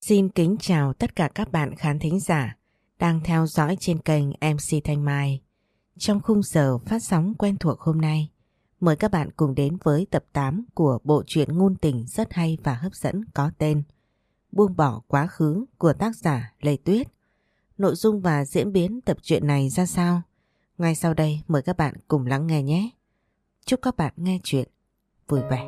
Xin kính chào tất cả các bạn khán thính giả đang theo dõi trên kênh MC Thanh Mai. Trong khung giờ phát sóng quen thuộc hôm nay, mời các bạn cùng đến với tập 8 của bộ truyện ngôn tình rất hay và hấp dẫn có tên Buông bỏ quá khứ của tác giả Lê Tuyết. Nội dung và diễn biến tập truyện này ra sao? Ngay sau đây mời các bạn cùng lắng nghe nhé. Chúc các bạn nghe truyện vui vẻ.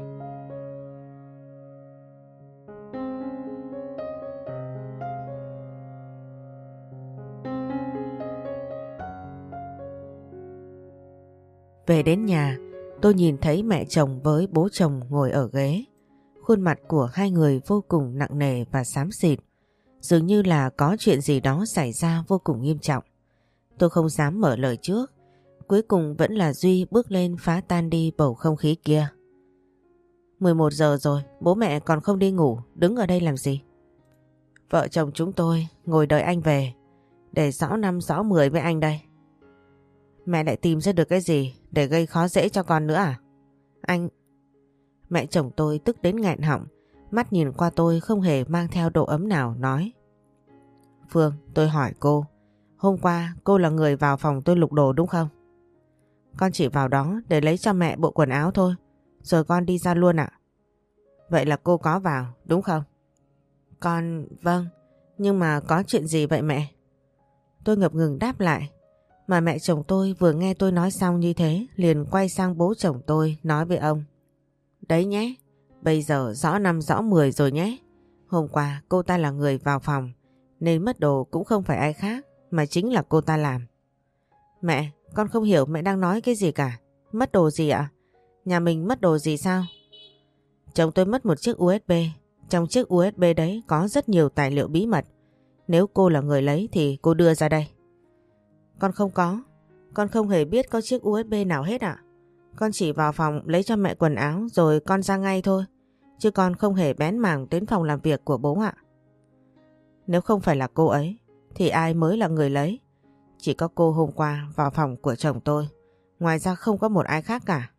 Về đến nhà, tôi nhìn thấy mẹ chồng với bố chồng ngồi ở ghế. Khuôn mặt của hai người vô cùng nặng nề và xám xịt. Dường như là có chuyện gì đó xảy ra vô cùng nghiêm trọng. Tôi không dám mở lời trước. Cuối cùng vẫn là Duy bước lên phá tan đi bầu không khí kia. 11 giờ rồi, bố mẹ còn không đi ngủ, đứng ở đây làm gì? Vợ chồng chúng tôi ngồi đợi anh về, để rõ năm rõ 10 với anh đây. Mẹ lại tìm ra được cái gì để gây khó dễ cho con nữa à? Anh... Mẹ chồng tôi tức đến nghẹn họng, mắt nhìn qua tôi không hề mang theo độ ấm nào, nói: Phương, tôi hỏi cô, hôm qua cô là người vào phòng tôi lục đồ đúng không? Con chỉ vào đó để lấy cho mẹ bộ quần áo thôi, rồi con đi ra luôn ạ. Vậy là cô có vào, đúng không? Vâng, nhưng mà có chuyện gì vậy mẹ? Tôi ngập ngừng đáp lại, mà mẹ chồng tôi vừa nghe tôi nói xong như thế liền quay sang bố chồng tôi nói với ông: Đấy nhé, bây giờ rõ năm rõ 10 rồi nhé. Hôm qua cô ta là người vào phòng, nên mất đồ cũng không phải ai khác mà chính là cô ta làm. Mẹ, con không hiểu mẹ đang nói cái gì cả. Mất đồ gì ạ? Nhà mình mất đồ gì sao? Chồng tôi mất một chiếc USB. Trong chiếc USB đấy có rất nhiều tài liệu bí mật. Nếu cô là người lấy thì cô đưa ra đây. Con không có. Con không hề biết có chiếc USB nào hết ạ. Con chỉ vào phòng lấy cho mẹ quần áo rồi con ra ngay thôi. Chứ con không hề bén mảng đến phòng làm việc của bố ạ. Nếu không phải là cô ấy thì ai mới là người lấy? Chỉ có cô hôm qua vào phòng của chồng tôi. Ngoài ra không có một ai khác cả.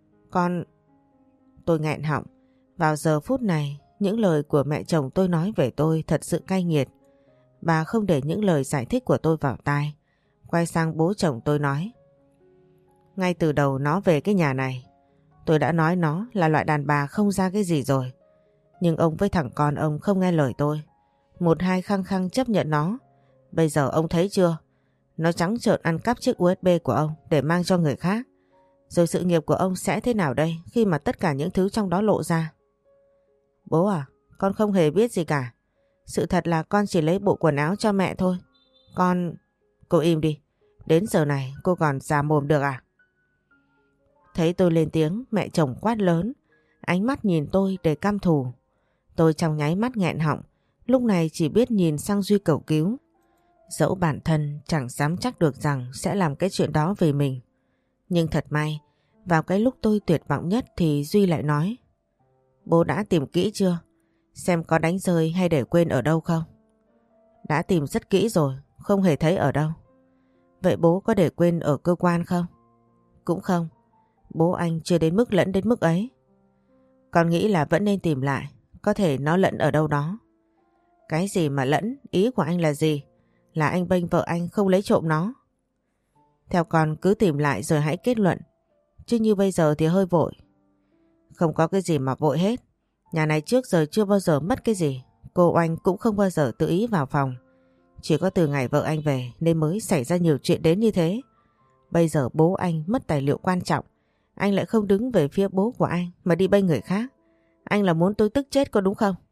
Tôi nghẹn họng. Vào giờ phút này, những lời của mẹ chồng tôi nói về tôi thật sự cay nghiệt. Bà không để những lời giải thích của tôi vào tai. Quay sang bố chồng tôi nói: Ngay từ đầu nó về cái nhà này, tôi đã nói nó là loại đàn bà không ra cái gì rồi. Nhưng ông với thằng con ông không nghe lời tôi. Một hai khăng khăng chấp nhận nó. Bây giờ ông thấy chưa? Nó trắng trợn ăn cắp chiếc USB của ông để mang cho người khác. Rồi sự nghiệp của ông sẽ thế nào đây khi mà tất cả những thứ trong đó lộ ra? Bố à, con không hề biết gì cả. Sự thật là con chỉ lấy bộ quần áo cho mẹ thôi. Cô im đi. Đến giờ này cô còn già mồm được à? Thấy tôi lên tiếng, mẹ chồng quát lớn, ánh mắt nhìn tôi để căm thù. Tôi trong nháy mắt nghẹn họng, lúc này chỉ biết nhìn sang Duy cầu cứu. Dẫu bản thân chẳng dám chắc được rằng sẽ làm cái chuyện đó về mình. Nhưng thật may, vào cái lúc tôi tuyệt vọng nhất thì Duy lại nói: Bố đã tìm kỹ chưa? Xem có đánh rơi hay để quên ở đâu không? Đã tìm rất kỹ rồi, không hề thấy ở đâu. Vậy bố có để quên ở cơ quan không? Cũng không. Bố anh chưa đến mức lẫn đến mức ấy. Con nghĩ là vẫn nên tìm lại, có thể nó lẫn ở đâu đó. Cái gì mà lẫn? Ý của anh là gì? Là anh bênh vợ anh không lấy trộm nó? Theo con cứ tìm lại rồi hãy kết luận. Chứ như bây giờ thì hơi vội. Không có cái gì mà vội hết. Nhà này trước giờ chưa bao giờ mất cái gì. Cô Oanh cũng không bao giờ tự ý vào phòng. Chỉ có từ ngày vợ anh về nên mới xảy ra nhiều chuyện đến như thế. Bây giờ bố anh mất tài liệu quan trọng, anh lại không đứng về phía bố của anh mà đi bênh người khác. Anh là muốn tôi tức chết có đúng không?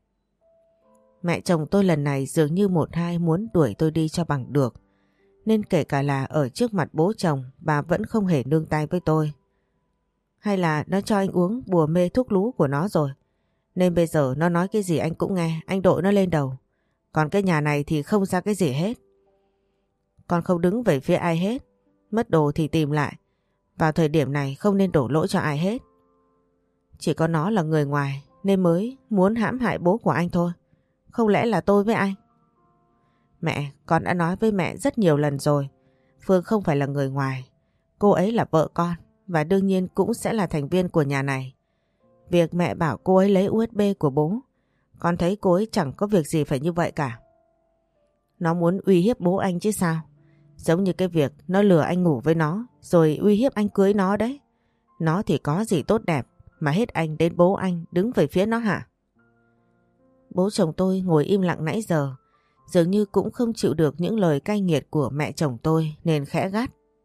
Mẹ chồng tôi lần này dường như một hai muốn đuổi tôi đi cho bằng được. Nên kể cả là ở trước mặt bố chồng, bà vẫn không hề nương tay với tôi. Hay là nó cho anh uống bùa mê thuốc lú của nó rồi, nên bây giờ nó nói cái gì anh cũng nghe, anh đội nó lên đầu. Còn cái nhà này thì không ra cái gì hết. Con không đứng về phía ai hết. Mất đồ thì tìm lại. Vào thời điểm này không nên đổ lỗi cho ai hết. Chỉ có nó là người ngoài nên mới muốn hãm hại bố của anh thôi. Không lẽ là tôi với anh? Mẹ, con đã nói với mẹ rất nhiều lần rồi. Phương không phải là người ngoài. Cô ấy là vợ con và đương nhiên cũng sẽ là thành viên của nhà này. Việc mẹ bảo cô ấy lấy USB của bố Con thấy cô ấy chẳng có việc gì phải như vậy cả. Nó muốn uy hiếp bố anh chứ sao. Giống như cái việc nó lừa anh ngủ với nó rồi uy hiếp anh cưới nó đấy. Nó thì có gì tốt đẹp mà hết anh đến bố anh đứng về phía nó hả? Bố chồng tôi ngồi im lặng nãy giờ, dường như cũng không chịu được những lời cay nghiệt của mẹ chồng tôi nên khẽ gắt.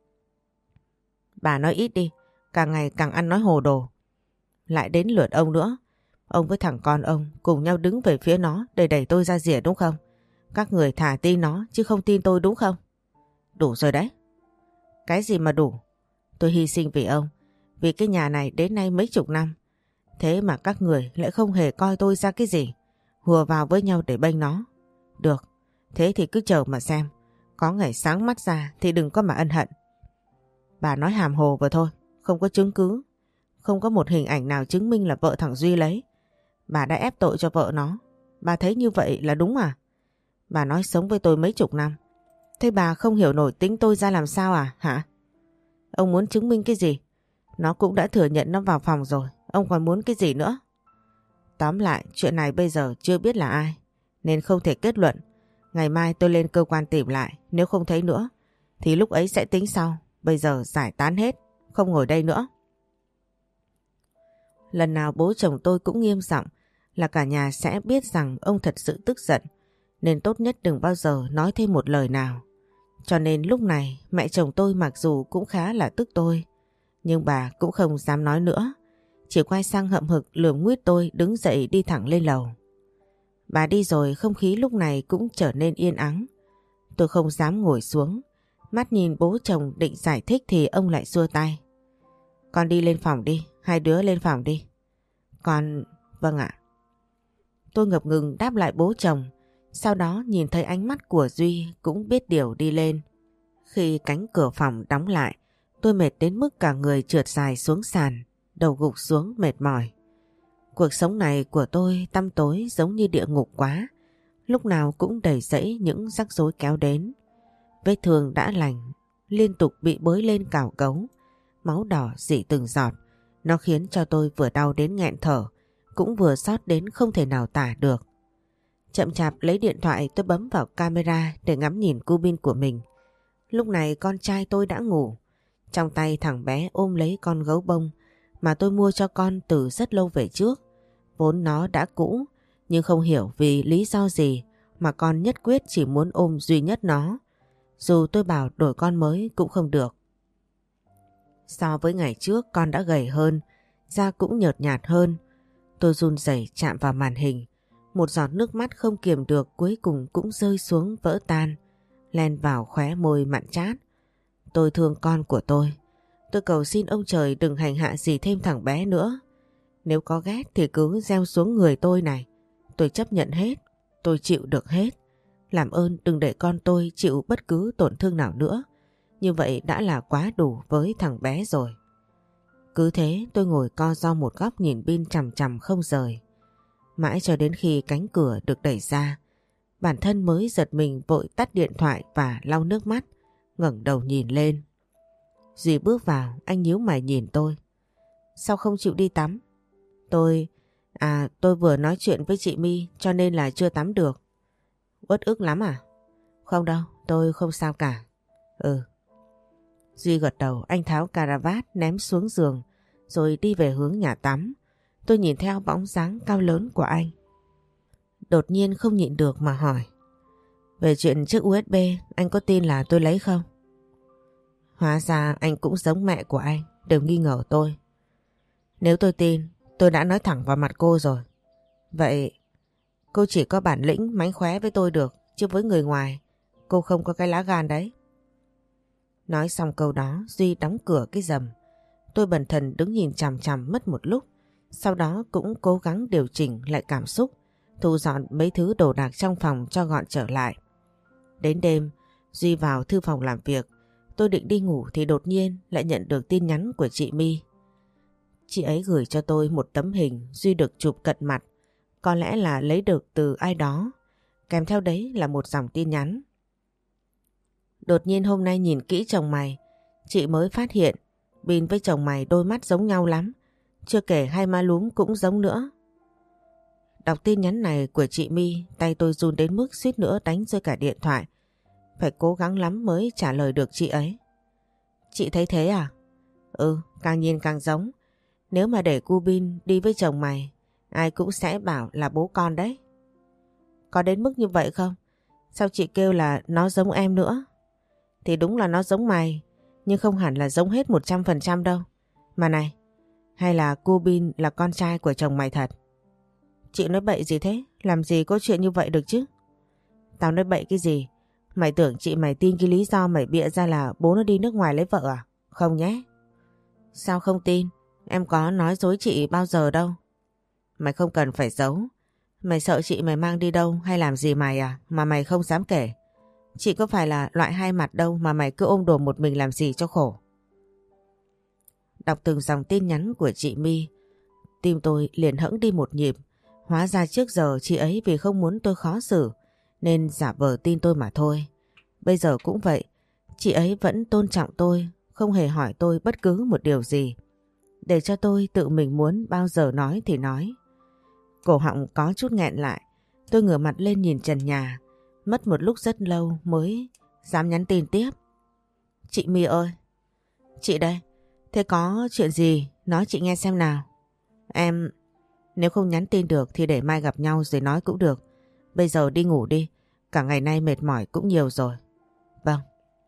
Bà nói ít đi, càng ngày càng ăn nói hồ đồ. Lại đến lượt ông nữa. Ông với thằng con ông cùng nhau đứng về phía nó để đẩy tôi ra rìa đúng không? Các người thả tin nó chứ không tin tôi đúng không? Đủ rồi đấy. Cái gì mà đủ? Tôi hy sinh vì ông, vì cái nhà này đến nay mấy chục năm. Thế mà các người lại không hề coi tôi ra cái gì. Hùa vào với nhau để bênh nó. Được, thế thì cứ chờ mà xem. Có ngày sáng mắt ra thì đừng có mà ân hận. Bà nói hàm hồ vừa thôi, không có chứng cứ. Không có một hình ảnh nào chứng minh là vợ thằng Duy lấy. Bà đã ép tội cho vợ nó. Bà thấy như vậy là đúng à? Bà nói sống với tôi mấy chục năm. Thế bà không hiểu nổi tính tôi ra làm sao à hả? Ông muốn chứng minh cái gì? Nó cũng đã thừa nhận nó vào phòng rồi. Ông còn muốn cái gì nữa? Tóm lại chuyện này bây giờ chưa biết là ai nên không thể kết luận. Ngày mai tôi lên cơ quan tìm lại. Nếu không thấy nữa thì lúc ấy sẽ tính sau. Bây giờ giải tán hết. Không ngồi đây nữa. Lần nào bố chồng tôi cũng nghiêm giọng là cả nhà sẽ biết rằng ông thật sự tức giận. Nên tốt nhất đừng bao giờ nói thêm một lời nào. Cho nên lúc này mẹ chồng tôi mặc dù cũng khá là tức tôi, nhưng bà cũng không dám nói nữa. Chỉ quay sang hậm hực lườm nguýt tôi đứng dậy đi thẳng lên lầu. Bà đi rồi không khí lúc này cũng trở nên yên ắng. Tôi không dám ngồi xuống. Mắt nhìn bố chồng định giải thích thì ông lại xua tay. Con đi lên phòng đi, hai đứa lên phòng đi. Con... Vâng ạ. Tôi ngập ngừng đáp lại bố chồng. Sau đó nhìn thấy ánh mắt của Duy cũng biết điều đi lên. Khi cánh cửa phòng đóng lại, tôi mệt đến mức cả người trượt dài xuống sàn, đầu gục xuống mệt mỏi. Cuộc sống này của tôi tăm tối giống như địa ngục quá, lúc nào cũng đầy rẫy những rắc rối kéo đến. Vết thương đã lành, liên tục bị bới lên cào cấu, máu đỏ rỉ từng giọt. Nó khiến cho tôi vừa đau đến nghẹn thở, cũng vừa xót đến không thể nào tả được. Chậm chạp lấy điện thoại tôi bấm vào camera để ngắm nhìn cu bin của mình. Lúc này con trai tôi đã ngủ. Trong tay thằng bé ôm lấy con gấu bông mà tôi mua cho con từ rất lâu về trước. Vốn nó đã cũ, nhưng không hiểu vì lý do gì mà con nhất quyết chỉ muốn ôm duy nhất nó. Dù tôi bảo đổi con mới cũng không được. So với ngày trước con đã gầy hơn, da cũng nhợt nhạt hơn. Tôi run rẩy chạm vào màn hình. Một giọt nước mắt không kiềm được cuối cùng cũng rơi xuống vỡ tan, len vào khóe môi mặn chát. Tôi thương con của tôi. Tôi cầu xin ông trời đừng hành hạ gì thêm thằng bé nữa. Nếu có ghét thì cứ gieo xuống người tôi này. Tôi chấp nhận hết, tôi chịu được hết. Làm ơn đừng để con tôi chịu bất cứ tổn thương nào nữa. Như vậy đã là quá đủ với thằng bé rồi. Cứ thế tôi ngồi co ro một góc nhìn pin chằm chằm không rời. Mãi cho đến khi cánh cửa được đẩy ra, bản thân mới giật mình vội tắt điện thoại và lau nước mắt, ngẩng đầu nhìn lên. Duy bước vào, anh nhíu mày nhìn tôi. Sao không chịu đi tắm? Tôi vừa nói chuyện với chị My cho nên là chưa tắm được. Uất ức lắm à? Không đâu, tôi không sao cả. Ừ. Duy gật đầu, anh tháo cà vạt ném xuống giường rồi đi về hướng nhà tắm. Tôi nhìn theo bóng dáng cao lớn của anh. Đột nhiên không nhịn được mà hỏi. Về chuyện chiếc USB anh có tin là tôi lấy không? Hóa ra anh cũng giống mẹ của anh, đều nghi ngờ tôi. Nếu tôi tin, tôi đã nói thẳng vào mặt cô rồi. Vậy cô chỉ có bản lĩnh mánh khóe với tôi được, chứ với người ngoài cô không có cái lá gan đấy. Nói xong câu đó, Duy đóng cửa cái rầm. Tôi bần thần đứng nhìn chằm chằm mất một lúc. Sau đó cũng cố gắng điều chỉnh lại cảm xúc, thu dọn mấy thứ đồ đạc trong phòng cho gọn trở lại. Đến đêm, Duy vào thư phòng làm việc. Tôi định đi ngủ thì đột nhiên lại nhận được tin nhắn của chị My. Chị ấy gửi cho tôi một tấm hình Duy được chụp cận mặt, có lẽ là lấy được từ ai đó. Kèm theo đấy là một dòng tin nhắn. Đột nhiên hôm nay nhìn kỹ chồng mày, chị mới phát hiện Bin với chồng mày đôi mắt giống nhau lắm. Chưa kể hai má lúm cũng giống nữa. Đọc tin nhắn này của chị My, tay tôi run đến mức suýt nữa đánh rơi cả điện thoại. Phải cố gắng lắm mới trả lời được chị ấy. Chị thấy thế à? Ừ, càng nhìn càng giống. Nếu mà để cu Bin đi với chồng mày, ai cũng sẽ bảo là bố con đấy. Có đến mức như vậy không? Sao chị kêu là nó giống em nữa? Thì đúng là nó giống mày, nhưng không hẳn là giống hết 100% đâu. Mà này, hay là cu Bin là con trai của chồng mày thật? Chị nói bậy gì thế? Làm gì có chuyện như vậy được chứ? Tao nói bậy cái gì? Mày tưởng chị mày tin cái lý do mày bịa ra là bố nó đi nước ngoài lấy vợ à? Không nhé. Sao không tin? Em có nói dối chị bao giờ đâu. Mày không cần phải giấu. Mày sợ chị mày mang đi đâu hay làm gì mày à? Mà mày không dám kể. Chị có phải là loại hai mặt đâu mà mày cứ ôm đồm một mình làm gì cho khổ. Đọc từng dòng tin nhắn của chị My, tim tôi liền hẫng đi một nhịp. Hóa ra trước giờ chị ấy vì không muốn tôi khó xử nên giả vờ tin tôi mà thôi. Bây giờ cũng vậy, chị ấy vẫn tôn trọng tôi, không hề hỏi tôi bất cứ một điều gì. Để cho tôi tự mình muốn bao giờ nói thì nói. Cổ họng có chút nghẹn lại, tôi ngửa mặt lên nhìn trần nhà. Mất một lúc rất lâu mới dám nhắn tin tiếp. Chị My ơi. Chị đây. Thế có chuyện gì? Nói chị nghe xem nào. Em... Nếu không nhắn tin được thì để mai gặp nhau rồi nói cũng được. Bây giờ đi ngủ đi. Cả ngày nay mệt mỏi cũng nhiều rồi. Vâng.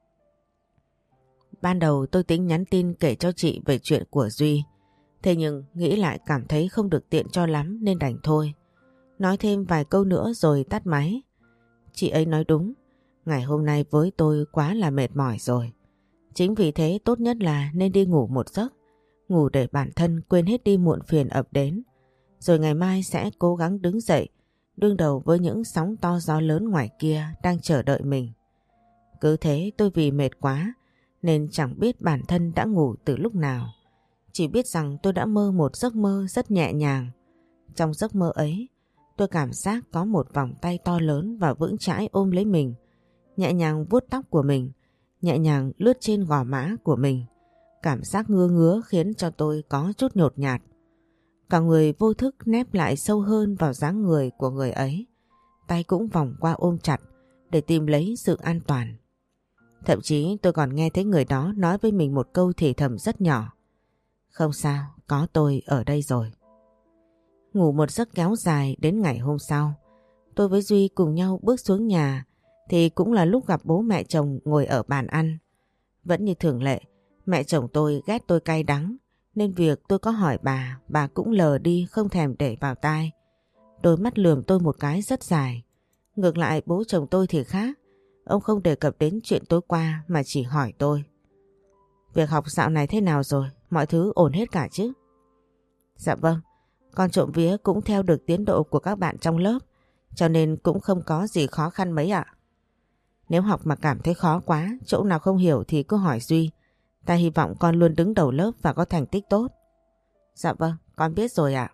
Ban đầu tôi tính nhắn tin kể cho chị về chuyện của Duy. Thế nhưng nghĩ lại cảm thấy không được tiện cho lắm nên đành thôi. Nói thêm vài câu nữa rồi tắt máy. Chị ấy nói đúng. Ngày hôm nay với tôi quá là mệt mỏi rồi. Chính vì thế tốt nhất là nên đi ngủ một giấc. Ngủ để bản thân quên hết đi muộn phiền ập đến. Rồi ngày mai sẽ cố gắng đứng dậy, đương đầu với những sóng to gió lớn ngoài kia đang chờ đợi mình. Cứ thế tôi vì mệt quá nên chẳng biết bản thân đã ngủ từ lúc nào. Chỉ biết rằng tôi đã mơ một giấc mơ rất nhẹ nhàng. Trong giấc mơ ấy, tôi cảm giác có một vòng tay to lớn và vững chãi ôm lấy mình, nhẹ nhàng vuốt tóc của mình, nhẹ nhàng lướt trên gò má của mình. Cảm giác ngứa ngứa khiến cho tôi có chút nhột nhạt. Cả người vô thức nép lại sâu hơn vào dáng người của người ấy. Tay cũng vòng qua ôm chặt để tìm lấy sự an toàn. Thậm chí tôi còn nghe thấy người đó nói với mình một câu thì thầm rất nhỏ. Không sao, có tôi ở đây rồi. Ngủ một giấc kéo dài đến ngày hôm sau. Tôi với Duy cùng nhau bước xuống nhà thì cũng là lúc gặp bố mẹ chồng ngồi ở bàn ăn. Vẫn như thường lệ, mẹ chồng tôi ghét tôi cay đắng nên việc tôi có hỏi bà cũng lờ đi không thèm để vào tai. Đôi mắt lườm tôi một cái rất dài. Ngược lại bố chồng tôi thì khác. Ông không đề cập đến chuyện tối qua mà chỉ hỏi tôi. Việc học dạo này thế nào rồi? Mọi thứ ổn hết cả chứ? Dạ vâng, con trộm vía cũng theo được tiến độ của các bạn trong lớp, cho nên cũng không có gì khó khăn mấy ạ. Nếu học mà cảm thấy khó quá, chỗ nào không hiểu thì cứ hỏi Duy. Ta hy vọng con luôn đứng đầu lớp và có thành tích tốt. Dạ vâng, con biết rồi ạ.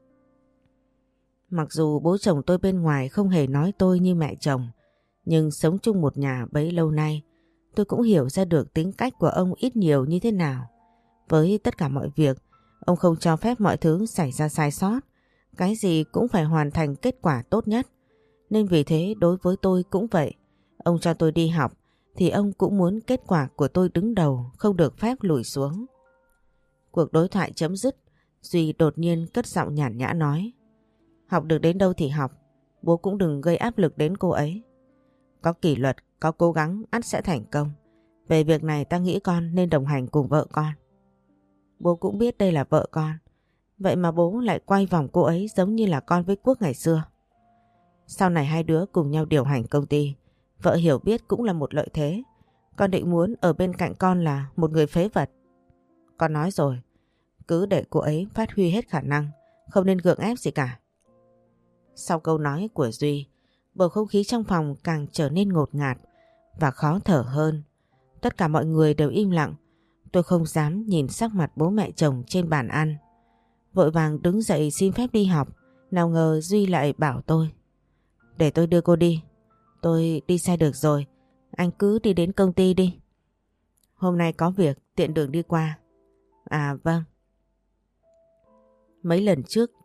Mặc dù bố chồng tôi bên ngoài không hề nói tôi như mẹ chồng, nhưng sống chung một nhà bấy lâu nay, tôi cũng hiểu ra được tính cách của ông ít nhiều như thế nào. Với tất cả mọi việc, ông không cho phép mọi thứ xảy ra sai sót. Cái gì cũng phải hoàn thành kết quả tốt nhất. Nên vì thế đối với tôi cũng vậy. Ông cho tôi đi học thì ông cũng muốn kết quả của tôi đứng đầu, không được phép lùi xuống. Cuộc đối thoại chấm dứt, Duy đột nhiên cất giọng nhàn nhã nói. Học được đến đâu thì học, bố cũng đừng gây áp lực đến cô ấy. Có kỷ luật, có cố gắng, ắt sẽ thành công. Về việc này ta nghĩ con nên đồng hành cùng vợ con. Bố cũng biết đây là vợ con. Vậy mà bố lại quay vòng cô ấy giống như là con với Quốc ngày xưa. Sau này hai đứa cùng nhau điều hành công ty. Vợ hiểu biết cũng là một lợi thế. Con định muốn ở bên cạnh con là một người phế vật. Con nói rồi, cứ để cô ấy phát huy hết khả năng, không nên gượng ép gì cả. Sau câu nói của Duy, bầu không khí trong phòng càng trở nên ngột ngạt và khó thở hơn. Tất cả mọi người đều im lặng. Tôi không dám nhìn sắc mặt bố mẹ chồng trên bàn ăn. Vội vàng đứng dậy xin phép đi học. Nào ngờ Duy lại bảo tôi. Để tôi đưa cô đi. Tôi đi xe được rồi. Anh cứ đi đến công ty đi. Hôm nay có việc tiện đường đi qua. À vâng. Mấy lần trước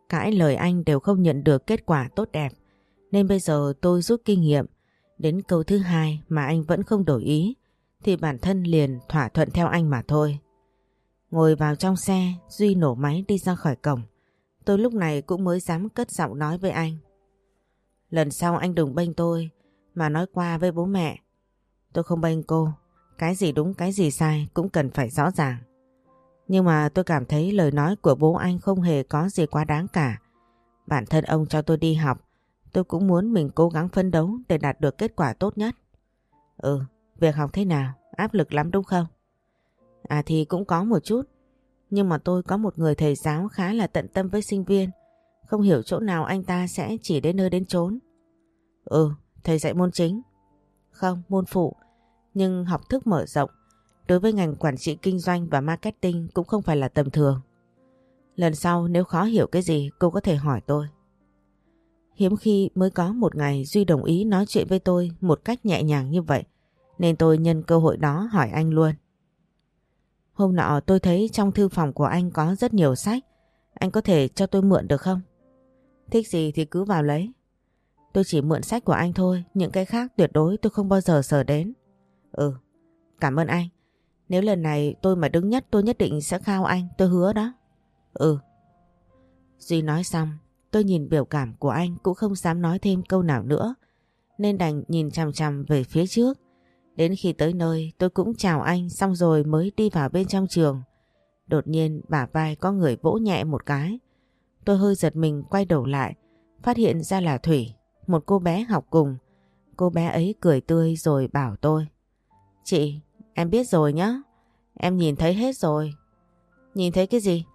cãi lời anh đều không nhận được kết quả tốt đẹp. Nên bây giờ tôi rút kinh nghiệm. Đến câu thứ hai mà anh vẫn không đổi ý thì bản thân liền thỏa thuận theo anh mà thôi. Ngồi vào trong xe, Duy nổ máy đi ra khỏi cổng. Tôi lúc này cũng mới dám cất giọng nói với anh. Lần sau anh đừng bênh tôi mà nói qua với bố mẹ. Tôi không bênh cô, cái gì đúng cái gì sai cũng cần phải rõ ràng. Nhưng mà tôi cảm thấy lời nói của bố anh không hề có gì quá đáng cả. Bản thân ông cho tôi đi học, tôi cũng muốn mình cố gắng phấn đấu để đạt được kết quả tốt nhất. Việc học thế nào? Áp lực lắm đúng không? Thì cũng có một chút. Nhưng mà tôi có một người thầy giáo khá là tận tâm với sinh viên. Không hiểu chỗ nào anh ta sẽ chỉ đến nơi đến chốn. Thầy dạy môn chính. Không, môn phụ. Nhưng học thức mở rộng. Đối với ngành quản trị kinh doanh và marketing cũng không phải là tầm thường. Lần sau nếu khó hiểu cái gì cô có thể hỏi tôi. Hiếm khi mới có một ngày Duy đồng ý nói chuyện với tôi một cách nhẹ nhàng như vậy. Nên tôi nhân cơ hội đó hỏi anh luôn. Hôm nọ tôi thấy trong thư phòng của anh có rất nhiều sách. Anh có thể cho tôi mượn được không? Thích gì thì cứ vào lấy. Tôi chỉ mượn sách của anh thôi. Những cái khác tuyệt đối tôi không bao giờ sờ đến. Cảm ơn anh. Nếu lần này tôi mà đứng nhất tôi nhất định sẽ khao anh. Tôi hứa đó. Duy nói xong, tôi nhìn biểu cảm của anh cũng không dám nói thêm câu nào nữa. Nên đành nhìn chằm chằm về phía trước. Đến khi tới nơi tôi cũng chào anh xong rồi mới đi vào bên trong trường. Đột nhiên bả vai có người vỗ nhẹ một cái. Tôi hơi giật mình quay đầu lại, phát hiện ra là Thủy, một cô bé học cùng. Cô bé ấy cười tươi rồi bảo tôi. Chị, em biết rồi nhá. Em nhìn thấy hết rồi. Nhìn thấy cái gì?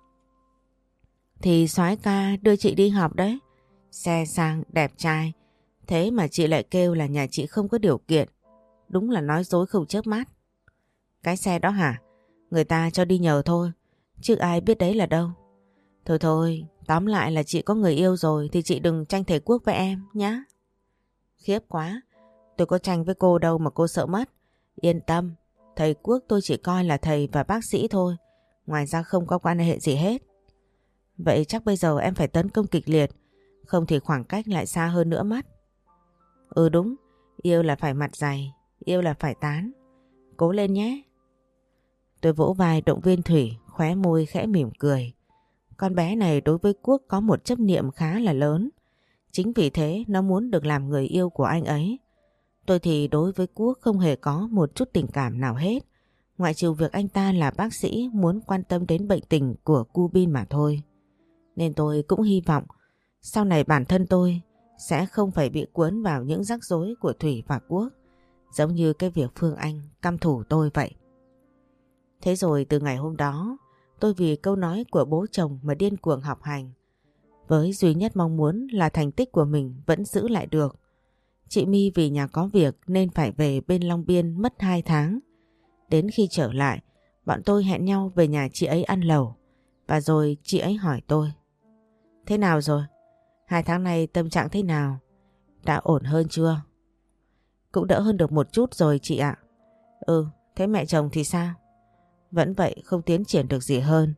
Thì soái ca đưa chị đi học đấy. Xe sang đẹp trai. Thế mà chị lại kêu là nhà chị không có điều kiện. Đúng là nói dối không chớp mắt. Cái xe đó hả? Người ta cho đi nhờ thôi. Chứ ai biết đấy là đâu. Thôi, tóm lại là chị có người yêu rồi thì chị đừng tranh thầy Quốc với em nhá. Khiếp quá. Tôi có tranh với cô đâu mà cô sợ mất. Yên tâm. Thầy Quốc tôi chỉ coi là thầy và bác sĩ thôi. Ngoài ra không có quan hệ gì hết. Vậy chắc bây giờ em phải tấn công kịch liệt. Không thì khoảng cách lại xa hơn nữa mất. Đúng. Yêu là phải mặt dày. Yêu là phải tán. Cố lên nhé. Tôi vỗ vai động viên Thủy, khóe môi khẽ mỉm cười. Con bé này đối với Quốc có một chấp niệm khá là lớn. Chính vì thế nó muốn được làm người yêu của anh ấy. Tôi thì đối với Quốc không hề có một chút tình cảm nào hết. Ngoại trừ việc anh ta là bác sĩ muốn quan tâm đến bệnh tình của cu Bin mà thôi. Nên tôi cũng hy vọng sau này bản thân tôi sẽ không phải bị cuốn vào những rắc rối của Thủy và Quốc. Giống như cái việc Phương Anh căm thù tôi vậy. Thế rồi từ ngày hôm đó, tôi vì câu nói của bố chồng mà điên cuồng học hành. Với duy nhất mong muốn là thành tích của mình vẫn giữ lại được. Chị My vì nhà có việc nên phải về bên Long Biên mất 2 tháng. Đến khi trở lại, bọn tôi hẹn nhau về nhà chị ấy ăn lẩu. Và rồi chị ấy hỏi tôi. Thế nào rồi? 2 tháng nay tâm trạng thế nào? Đã ổn hơn chưa? Cũng đỡ hơn được một chút rồi chị ạ. Thế mẹ chồng thì sao? Vẫn vậy, không tiến triển được gì hơn.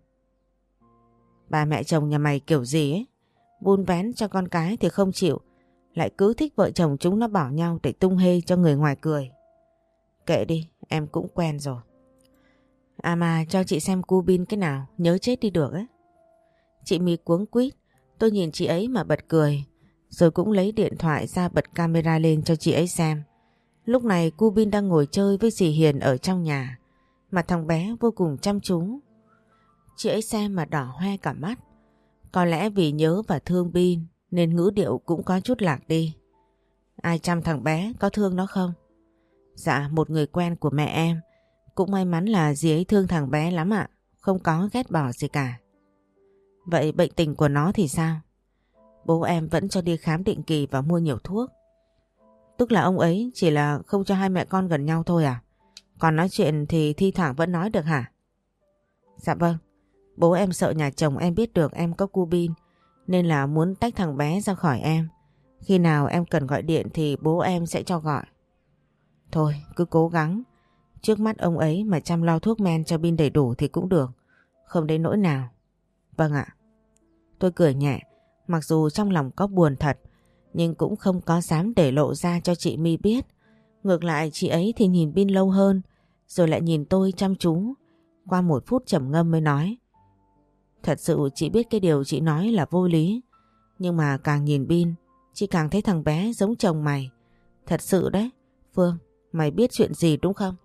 Bà mẹ chồng nhà mày kiểu gì ấy? Vun vén cho con cái thì không chịu, lại cứ thích vợ chồng chúng nó bỏ nhau để tung hê cho người ngoài cười. Kệ đi, em cũng quen rồi. Mà cho chị xem cu Bin cái nào, nhớ chết đi được ấy. Chị My cuống quýt, tôi nhìn chị ấy mà bật cười, rồi cũng lấy điện thoại ra bật camera lên cho chị ấy xem. Lúc này cu Bin đang ngồi chơi với dì Hiền ở trong nhà, mà thằng bé vô cùng chăm chú. Chị ấy xem mà đỏ hoe cả mắt. Có lẽ vì nhớ và thương Bin nên ngữ điệu cũng có chút lạc đi. Ai chăm thằng bé, có thương nó không? Dạ, một người quen của mẹ em. Cũng may mắn là dì ấy thương thằng bé lắm ạ. Không có ghét bỏ gì cả. Vậy bệnh tình của nó thì sao? Bố em vẫn cho đi khám định kỳ và mua nhiều thuốc. Tức là ông ấy chỉ là không cho hai mẹ con gần nhau thôi à? Còn nói chuyện thì thi thoảng vẫn nói được hả? Dạ vâng. Bố em sợ nhà chồng em biết được em có cu Bin nên là muốn tách thằng bé ra khỏi em. Khi nào em cần gọi điện thì bố em sẽ cho gọi. Thôi cứ cố gắng. Trước mắt ông ấy mà chăm lo thuốc men cho Bin đầy đủ thì cũng được. Không đến nỗi nào. Vâng ạ. Tôi cười nhẹ. Mặc dù trong lòng có buồn thật, nhưng cũng không có dám để lộ ra cho chị My biết. Ngược lại chị ấy thì nhìn Bin lâu hơn, rồi lại nhìn tôi chăm chú. Qua 1 phút trầm ngâm mới nói: thật sự chị biết cái điều chị nói là vô lý, nhưng mà càng nhìn Bin, chị càng thấy thằng bé giống chồng mày. Thật sự đấy. Phương, mày biết chuyện gì đúng không?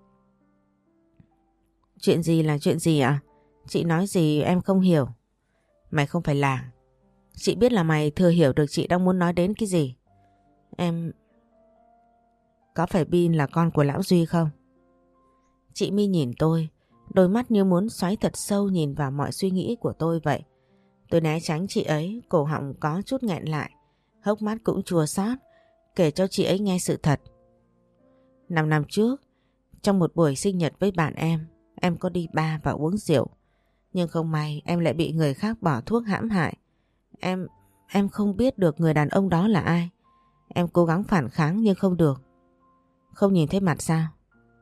Chuyện gì là chuyện gì ạ? Chị nói gì em không hiểu. Mày không phải là. Chị biết là mày thừa hiểu được chị đang muốn nói đến cái gì. Em... Có phải Bin là con của lão Duy không? Chị My nhìn tôi, đôi mắt như muốn xoáy thật sâu nhìn vào mọi suy nghĩ của tôi vậy. Tôi né tránh chị ấy, cổ họng có chút nghẹn lại, hốc mắt cũng chua xót, kể cho chị ấy nghe sự thật. 5 năm trước, trong một buổi sinh nhật với bạn em có đi bar và uống rượu. Nhưng không may em lại bị người khác bỏ thuốc hãm hại. Em không biết được người đàn ông đó là ai. Em cố gắng phản kháng nhưng không được. Không nhìn thấy mặt sao?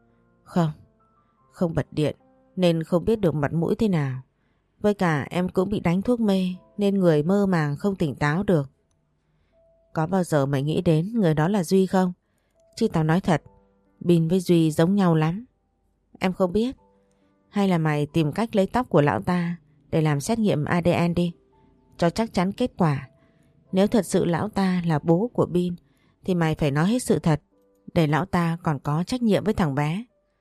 Không bật điện nên không biết được mặt mũi thế nào. Với cả em cũng bị đánh thuốc mê nên người mơ màng không tỉnh táo được. Có bao giờ mày nghĩ đến người đó là Duy không? Chứ tao nói thật, Bin với Duy giống nhau lắm. Em không biết. Hay là mày tìm cách lấy tóc của lão ta để làm xét nghiệm ADN đi, cho chắc chắn kết quả. Nếu thật sự lão ta là bố của Bin thì mày phải nói hết sự thật, để lão ta còn có trách nhiệm với thằng bé.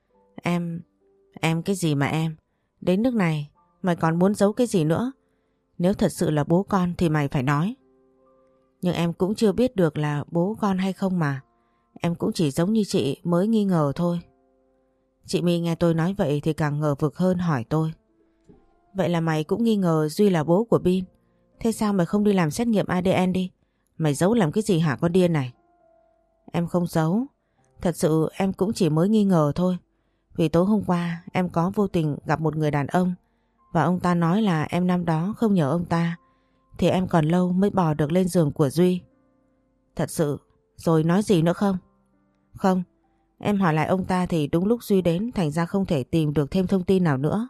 Em cái gì mà em? Đến nước này mày còn muốn giấu cái gì nữa? Nếu thật sự là bố con thì mày phải nói. Nhưng em cũng chưa biết được là bố con hay không mà. Em cũng chỉ giống như chị mới nghi ngờ thôi. Chị My nghe tôi nói vậy thì càng ngờ vực hơn, hỏi tôi: vậy là mày cũng nghi ngờ Duy là bố của Bin? Thế sao mày không đi làm xét nghiệm ADN đi? Mày giấu làm cái gì hả con điên này? Em không giấu. Thật sự em cũng chỉ mới nghi ngờ thôi. Vì tối hôm qua em có vô tình gặp một người đàn ông, và ông ta nói là em năm đó không nhờ ông ta thì em còn lâu mới bò được lên giường của Duy. Thật sự. Rồi nói gì nữa không? Không. Em hỏi lại ông ta thì đúng lúc Duy đến, thành ra không thể tìm được thêm thông tin nào nữa.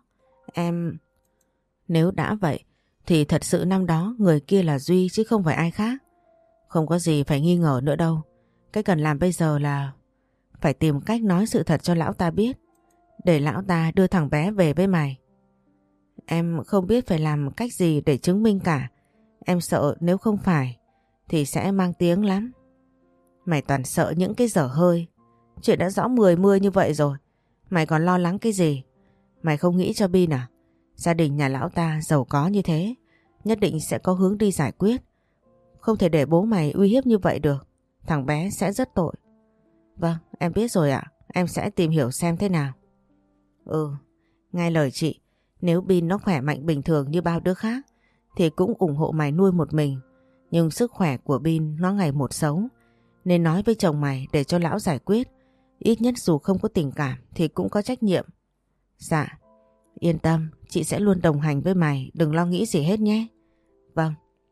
Nếu đã vậy thì thật sự năm đó người kia là Duy chứ không phải ai khác. Không có gì phải nghi ngờ nữa đâu. Cái cần làm bây giờ là phải tìm cách nói sự thật cho lão ta biết, để lão ta đưa thằng bé về với mày. Em không biết phải làm cách gì để chứng minh cả. Em sợ nếu không phải thì sẽ mang tiếng lắm. Mày toàn sợ những cái dở hơi. Chuyện đã rõ 10 như vậy rồi, mày còn lo lắng cái gì? Mày không nghĩ cho Bin à? Gia đình nhà lão ta giàu có như thế, nhất định sẽ có hướng đi giải quyết. Không thể để bố mày uy hiếp như vậy được. Thằng bé sẽ rất tội. Vâng, em biết rồi ạ. Em sẽ tìm hiểu xem thế nào. Nghe lời chị, nếu Bin nó khỏe mạnh bình thường như bao đứa khác thì cũng ủng hộ mày nuôi một mình. Nhưng sức khỏe của Bin nó ngày một xấu, nên nói với chồng mày để cho lão giải quyết. Ít nhất dù không có tình cảm thì cũng có trách nhiệm. Dạ, yên tâm, chị sẽ luôn đồng hành với mày, đừng lo nghĩ gì hết nhé. Vâng.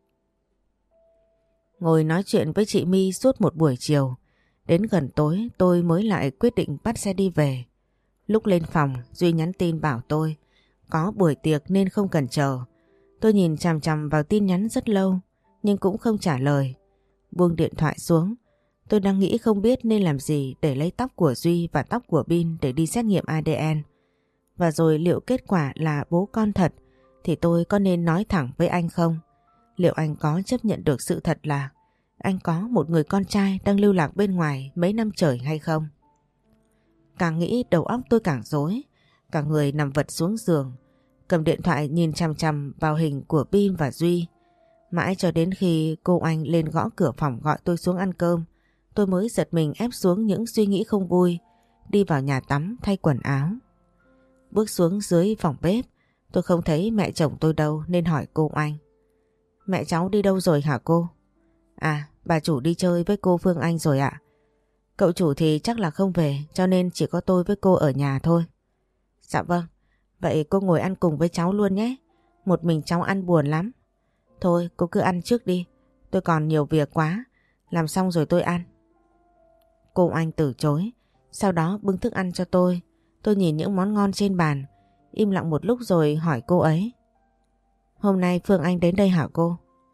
Ngồi nói chuyện với chị My suốt một buổi chiều. Đến gần tối tôi mới lại quyết định bắt xe đi về. Lúc lên phòng, Duy nhắn tin bảo tôi có buổi tiệc nên không cần chờ. Tôi nhìn chằm chằm vào tin nhắn rất lâu nhưng cũng không trả lời. Buông điện thoại xuống. Tôi đang nghĩ không biết nên làm gì để lấy tóc của Duy và tóc của Bin để đi xét nghiệm ADN. Và rồi liệu kết quả là bố con thật thì tôi có nên nói thẳng với anh không? Liệu anh có chấp nhận được sự thật là anh có một người con trai đang lưu lạc bên ngoài mấy năm trời hay không? Càng nghĩ đầu óc tôi càng rối, cả người nằm vật xuống giường, cầm điện thoại nhìn chằm chằm vào hình của Bin và Duy. Mãi cho đến khi cô Anh lên gõ cửa phòng gọi tôi xuống ăn cơm, tôi mới giật mình ép xuống những suy nghĩ không vui, đi vào nhà tắm thay quần áo. Bước xuống dưới phòng bếp, tôi không thấy mẹ chồng tôi đâu nên hỏi cô Anh: mẹ cháu đi đâu rồi hả cô? À, bà chủ đi chơi với cô Phương Anh rồi ạ. Cậu chủ thì chắc là không về, cho nên chỉ có tôi với cô ở nhà thôi. Dạ vâng, vậy cô ngồi ăn cùng với cháu luôn nhé. Một mình cháu ăn buồn lắm. Thôi cô cứ ăn trước đi, tôi còn nhiều việc quá, làm xong rồi tôi ăn. Cô Anh từ chối, sau đó bưng thức ăn cho tôi. Tôi nhìn những món ngon trên bàn, im lặng một lúc rồi hỏi cô ấy: hôm nay Phương Anh đến đây hả cô?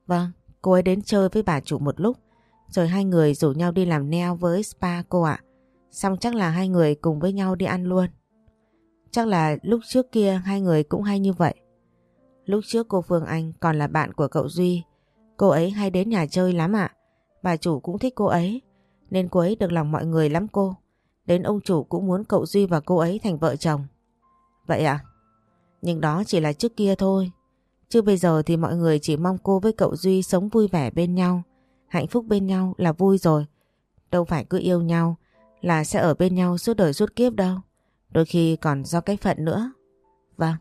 Vâng, cô ấy đến chơi với bà chủ một lúc, rồi hai người rủ nhau đi làm nail với spa cô ạ. Xong chắc là hai người cùng với nhau đi ăn luôn. Chắc là lúc trước kia hai người cũng hay như vậy. Lúc trước cô Phương Anh còn là bạn của cậu Duy. Cô ấy hay đến nhà chơi lắm ạ. Bà chủ cũng thích cô ấy, nên cô ấy được lòng mọi người lắm cô. Đến ông chủ cũng muốn cậu Duy và cô ấy thành vợ chồng. Vậy ạ? Nhưng đó chỉ là trước kia thôi. Chứ bây giờ thì mọi người chỉ mong cô với cậu Duy sống vui vẻ bên nhau. Hạnh phúc bên nhau là vui rồi. Đâu phải cứ yêu nhau là sẽ ở bên nhau suốt đời suốt kiếp đâu. Đôi khi còn do cái phận nữa. Vâng.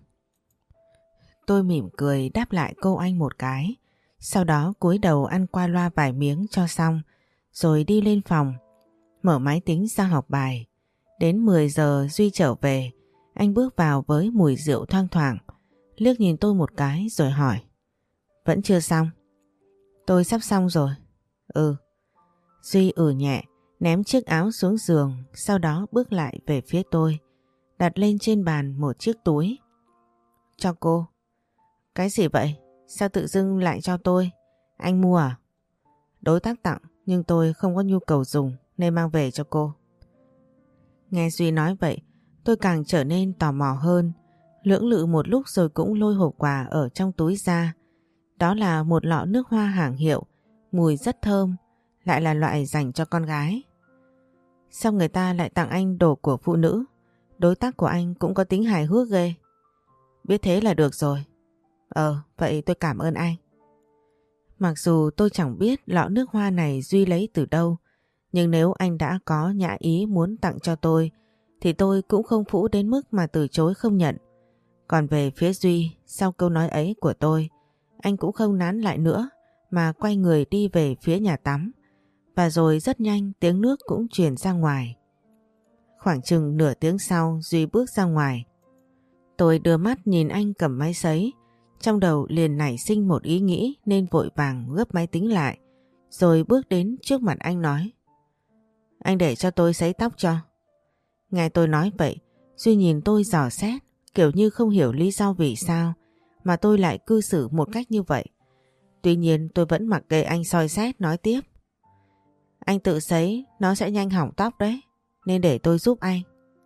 Tôi mỉm cười đáp lại cô anh một cái. Sau đó cúi đầu ăn qua loa vài miếng cho xong. Rồi đi lên phòng. Mở máy tính ra học bài. Đến 10 giờ Duy trở về. Anh bước vào với mùi rượu thoang thoảng. Liếc nhìn tôi một cái rồi hỏi. Vẫn chưa xong? Tôi sắp xong rồi. Ừ. Duy nhẹ, ném chiếc áo xuống giường, sau đó bước lại về phía tôi, đặt lên trên bàn một chiếc túi. Cho cô. Cái gì vậy? Sao tự dưng lại cho tôi? Anh mua à? Đối tác tặng, nhưng tôi không có nhu cầu dùng nên mang về cho cô. Nghe Duy nói vậy, tôi càng trở nên tò mò hơn. Lưỡng lự một lúc rồi cũng lôi hộp quà ở trong túi ra. Đó là một lọ nước hoa hàng hiệu, mùi rất thơm, lại là loại dành cho con gái. Sao người ta lại tặng anh đồ của phụ nữ? Đối tác của anh cũng có tính hài hước ghê. Biết thế là được rồi. Vậy tôi cảm ơn anh. Mặc dù tôi chẳng biết lọ nước hoa này Duy lấy từ đâu, nhưng nếu anh đã có nhã ý muốn tặng cho tôi, thì tôi cũng không phũ đến mức mà từ chối không nhận. Còn về phía Duy, sau câu nói ấy của tôi, anh cũng không nán lại nữa, mà quay người đi về phía nhà tắm. Và rồi rất nhanh tiếng nước cũng truyền ra ngoài. Khoảng chừng nửa tiếng sau Duy bước ra ngoài. Tôi đưa mắt nhìn anh cầm máy sấy. Trong đầu liền nảy sinh một ý nghĩ nên vội vàng gấp máy tính lại. Rồi bước đến trước mặt anh nói. Anh để cho tôi sấy tóc cho. Nghe tôi nói vậy, Duy nhìn tôi dò xét, kiểu như không hiểu lý do vì sao mà tôi lại cư xử một cách như vậy. Tuy nhiên tôi vẫn mặc kệ anh soi xét nói tiếp. Anh tự sấy nó sẽ nhanh hỏng tóc đấy, nên để tôi giúp anh.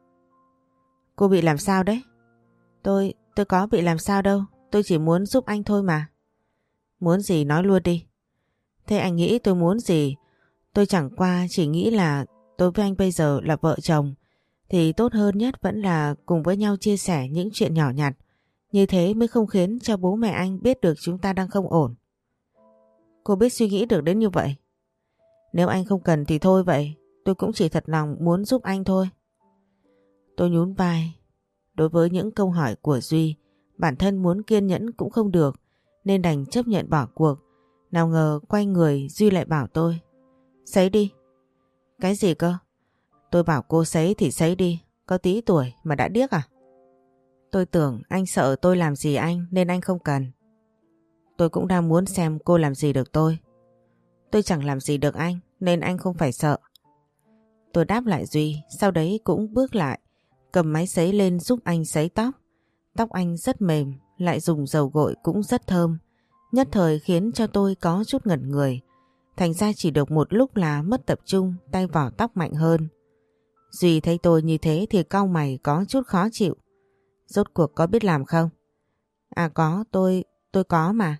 Cô bị làm sao đấy? Tôi có bị làm sao đâu, tôi chỉ muốn giúp anh thôi mà. Muốn gì nói luôn đi. Thế anh nghĩ tôi muốn gì? Tôi chẳng qua chỉ nghĩ là tôi với anh bây giờ là vợ chồng, thì tốt hơn nhất vẫn là cùng với nhau chia sẻ những chuyện nhỏ nhặt. Như thế mới không khiến cho bố mẹ anh biết được chúng ta đang không ổn. Cô biết suy nghĩ được đến như vậy. Nếu anh không cần thì thôi vậy, tôi cũng chỉ thật lòng muốn giúp anh thôi. Tôi nhún vai. Đối với những câu hỏi của Duy, bản thân muốn kiên nhẫn cũng không được, nên đành chấp nhận bỏ cuộc. Nào ngờ quay người Duy lại bảo tôi. Sấy đi. Cái gì cơ? Tôi bảo cô sấy thì sấy đi, có tí tuổi mà đã điếc à? Tôi tưởng anh sợ tôi làm gì anh nên anh không cần. Tôi cũng đang muốn xem cô làm gì được tôi. Tôi chẳng làm gì được anh nên anh không phải sợ. Tôi đáp lại Duy, sau đấy cũng bước lại, cầm máy sấy lên giúp anh sấy tóc. Tóc anh rất mềm, lại dùng dầu gội cũng rất thơm. Nhất thời khiến cho tôi có chút ngẩn người. Thành ra chỉ được một lúc là mất tập trung, tay vỏ tóc mạnh hơn. Duy thấy tôi như thế thì cau mày có chút khó chịu. Rốt cuộc có biết làm không? À có, tôi có mà.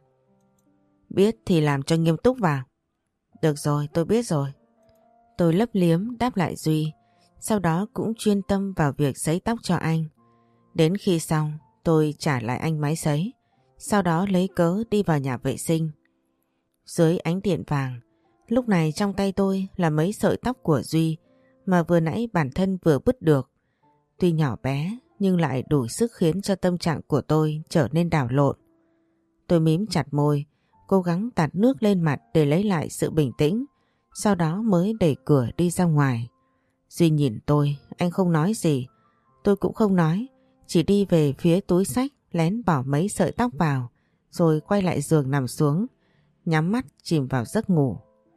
Biết thì làm cho nghiêm túc vào. Được rồi, tôi biết rồi. Tôi lấp liếm đáp lại Duy, sau đó cũng chuyên tâm vào việc sấy tóc cho anh. Đến khi xong, tôi trả lại anh máy sấy, sau đó lấy cớ đi vào nhà vệ sinh. Dưới ánh điện vàng, lúc này trong tay tôi là mấy sợi tóc của Duy mà vừa nãy bản thân vừa bứt được. Tuy nhỏ bé nhưng lại đủ sức khiến cho tâm trạng của tôi trở nên đảo lộn. Tôi mím chặt môi, cố gắng tạt nước lên mặt để lấy lại sự bình tĩnh, sau đó mới đẩy cửa đi ra ngoài. Duy nhìn tôi, anh không nói gì. Tôi cũng không nói, chỉ đi về phía túi xách lén bỏ mấy sợi tóc vào, rồi quay lại giường nằm xuống, nhắm mắt chìm vào giấc ngủ.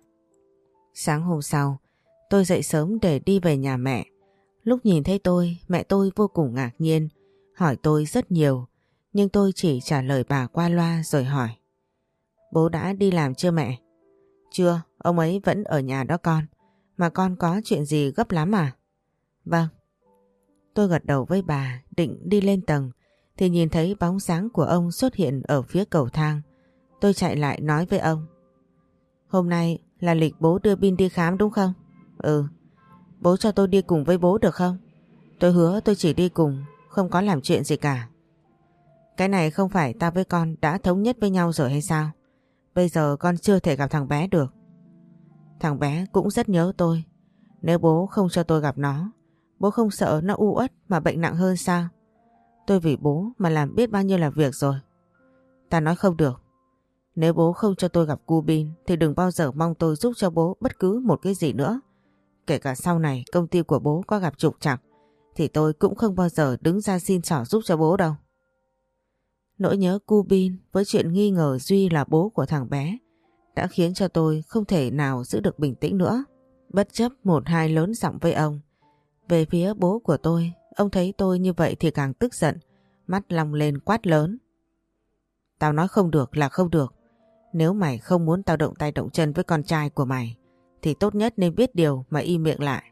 Sáng hôm sau, tôi dậy sớm để đi về nhà mẹ. Lúc nhìn thấy tôi, mẹ tôi vô cùng ngạc nhiên, hỏi tôi rất nhiều, nhưng tôi chỉ trả lời bà qua loa rồi hỏi. Bố đã đi làm chưa mẹ? Chưa, ông ấy vẫn ở nhà đó con. Mà con có chuyện gì gấp lắm à? Vâng. Tôi gật đầu với bà, định đi lên tầng thì nhìn thấy bóng dáng của ông xuất hiện ở phía cầu thang. Tôi chạy lại nói với ông. Hôm nay là lịch bố đưa Bin đi khám đúng không? Ừ. Bố cho tôi đi cùng với bố được không? Tôi hứa tôi chỉ đi cùng, không có làm chuyện gì cả. Cái này không phải tao với con đã thống nhất với nhau rồi hay sao? Bây giờ con chưa thể gặp thằng bé được. Thằng bé cũng rất nhớ tôi. Nếu bố không cho tôi gặp nó, bố không sợ nó u uất mà bệnh nặng hơn sao? Tôi vì bố mà làm biết bao nhiêu là việc rồi. Ta nói không được. Nếu bố không cho tôi gặp cu Bin thì đừng bao giờ mong tôi giúp cho bố bất cứ một cái gì nữa. Kể cả sau này công ty của bố có gặp trục trặc thì tôi cũng không bao giờ đứng ra xin xỏ giúp cho bố đâu. Nỗi nhớ cu Bin với chuyện nghi ngờ Duy là bố của thằng bé đã khiến cho tôi không thể nào giữ được bình tĩnh nữa. Bất chấp một hai lớn giọng với ông. Về phía bố của tôi, ông thấy tôi như vậy thì càng tức giận, mắt long lên quát lớn. Tao nói không được là không được. Nếu mày không muốn tao động tay động chân với con trai của mày thì tốt nhất nên biết điều mà im miệng lại.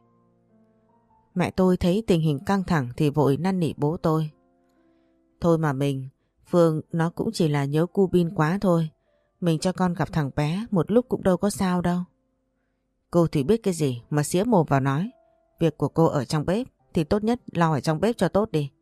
Mẹ tôi thấy tình hình căng thẳng thì vội năn nỉ bố tôi. Thôi mà mình, Phương nó cũng chỉ là nhớ cu Bin quá thôi. Mình cho con gặp thằng bé một lúc cũng đâu có sao đâu. Cô thì biết cái gì mà xía mồm vào nói. Việc của cô ở trong bếp thì tốt nhất lo ở trong bếp cho tốt đi.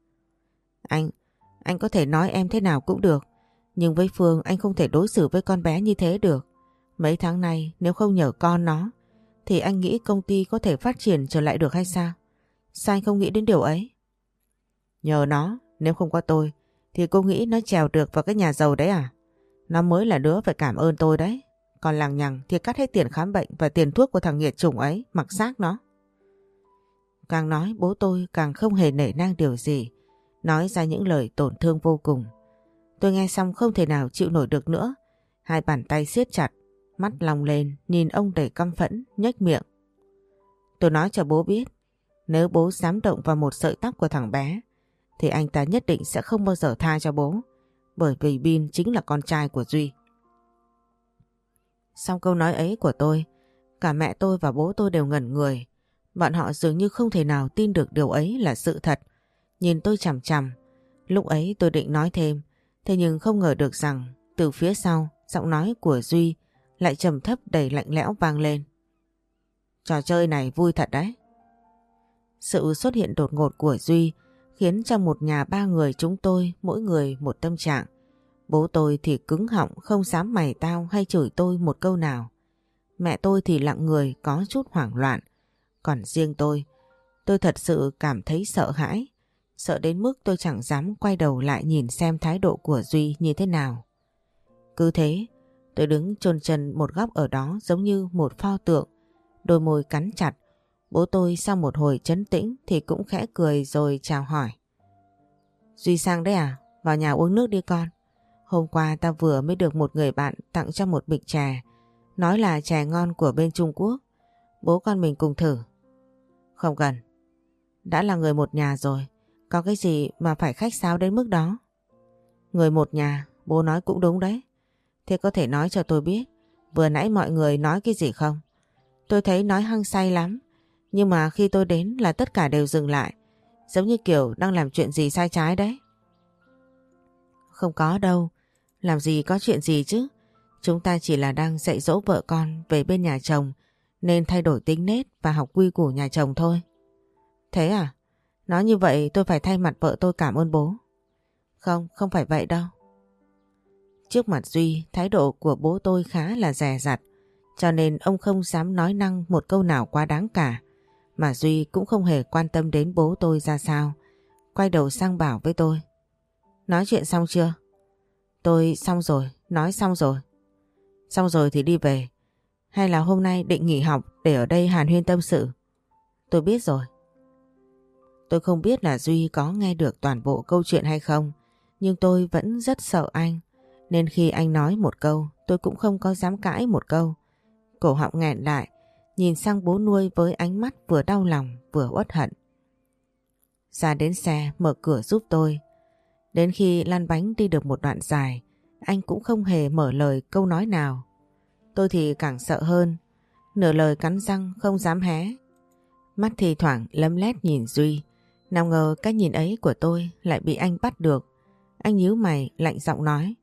Anh có thể nói em thế nào cũng được. Nhưng với Phương anh không thể đối xử với con bé như thế được. Mấy tháng nay nếu không nhờ con nó thì anh nghĩ công ty có thể phát triển trở lại được hay sao? Sao anh không nghĩ đến điều ấy? Nhờ nó, nếu không có tôi thì cô nghĩ nó trèo được vào cái nhà giàu đấy à? Nó mới là đứa phải cảm ơn tôi đấy. Còn lằng nhằng thì cắt hết tiền khám bệnh và tiền thuốc của thằng nghiệt chủng ấy, mặc xác nó. Càng nói bố tôi càng không hề nể nang điều gì, nói ra những lời tổn thương vô cùng. Tôi nghe xong không thể nào chịu nổi được nữa. Hai bàn tay siết chặt, mắt long lên, nhìn ông đầy căm phẫn, nhếch miệng. Tôi nói cho bố biết, nếu bố dám động vào một sợi tóc của thằng bé, thì anh ta nhất định sẽ không bao giờ tha cho bố. Bởi vì Bin chính là con trai của Duy. Sau câu nói ấy của tôi, cả mẹ tôi và bố tôi đều ngẩn người. Bọn họ dường như không thể nào tin được điều ấy là sự thật. Nhìn tôi chằm chằm. Lúc ấy tôi định nói thêm, thế nhưng không ngờ được rằng từ phía sau, giọng nói của Duy lại trầm thấp đầy lạnh lẽo vang lên. Trò chơi này vui thật đấy. Sự xuất hiện đột ngột của Duy khiến cho một nhà ba người chúng tôi mỗi người một tâm trạng. Bố tôi thì cứng họng không dám mày tao hay chửi tôi một câu nào. Mẹ tôi thì lặng người có chút hoảng loạn. Còn riêng tôi thật sự cảm thấy sợ hãi. Sợ đến mức tôi chẳng dám quay đầu lại nhìn xem thái độ của Duy như thế nào. Cứ thế, tôi đứng chôn chân một góc ở đó giống như một pho tượng, đôi môi cắn chặt. Bố tôi sau một hồi trấn tĩnh thì cũng khẽ cười rồi chào hỏi. Duy sang đấy à? Vào nhà uống nước đi con. Hôm qua ta vừa mới được một người bạn tặng cho một bịch chè, nói là chè ngon của bên Trung Quốc. Bố con mình cùng thử. Không cần. Đã là người một nhà rồi, có cái gì mà phải khách sáo đến mức đó? Người một nhà, bố nói cũng đúng đấy. Thế có thể nói cho tôi biết vừa nãy mọi người nói cái gì không? Tôi thấy nói hăng say lắm, nhưng mà khi tôi đến là tất cả đều dừng lại, giống như kiểu đang làm chuyện gì sai trái đấy. Không có đâu, làm gì có chuyện gì chứ. Chúng ta chỉ là đang dạy dỗ vợ con về bên nhà chồng nên thay đổi tính nết và học quy củ nhà chồng thôi. Thế à? Nói như vậy tôi phải thay mặt vợ tôi cảm ơn bố. Không, không phải vậy đâu. Trước mặt Duy, thái độ của bố tôi khá là dè dặt, cho nên ông không dám nói năng một câu nào quá đáng cả. Mà Duy cũng không hề quan tâm đến bố tôi ra sao. Quay đầu sang bảo với tôi. Nói chuyện xong chưa? Tôi xong rồi, nói xong rồi. Xong rồi thì đi về. Hay là hôm nay định nghỉ học để ở đây hàn huyên tâm sự? Tôi biết rồi. Tôi không biết là Duy có nghe được toàn bộ câu chuyện hay không, nhưng tôi vẫn rất sợ anh, nên khi anh nói một câu tôi cũng không có dám cãi một câu. Cổ họng nghẹn lại, nhìn sang bố nuôi với ánh mắt vừa đau lòng vừa uất hận. Ra đến xe mở cửa giúp tôi. Đến khi lăn bánh đi được một đoạn dài anh cũng không hề mở lời câu nói nào. Tôi thì càng sợ hơn, nửa lời cắn răng không dám hé. Mắt thì thoảng lấm lét nhìn Duy. Nào ngờ cái nhìn ấy của tôi lại bị anh bắt được. Anh nhíu mày lạnh giọng nói.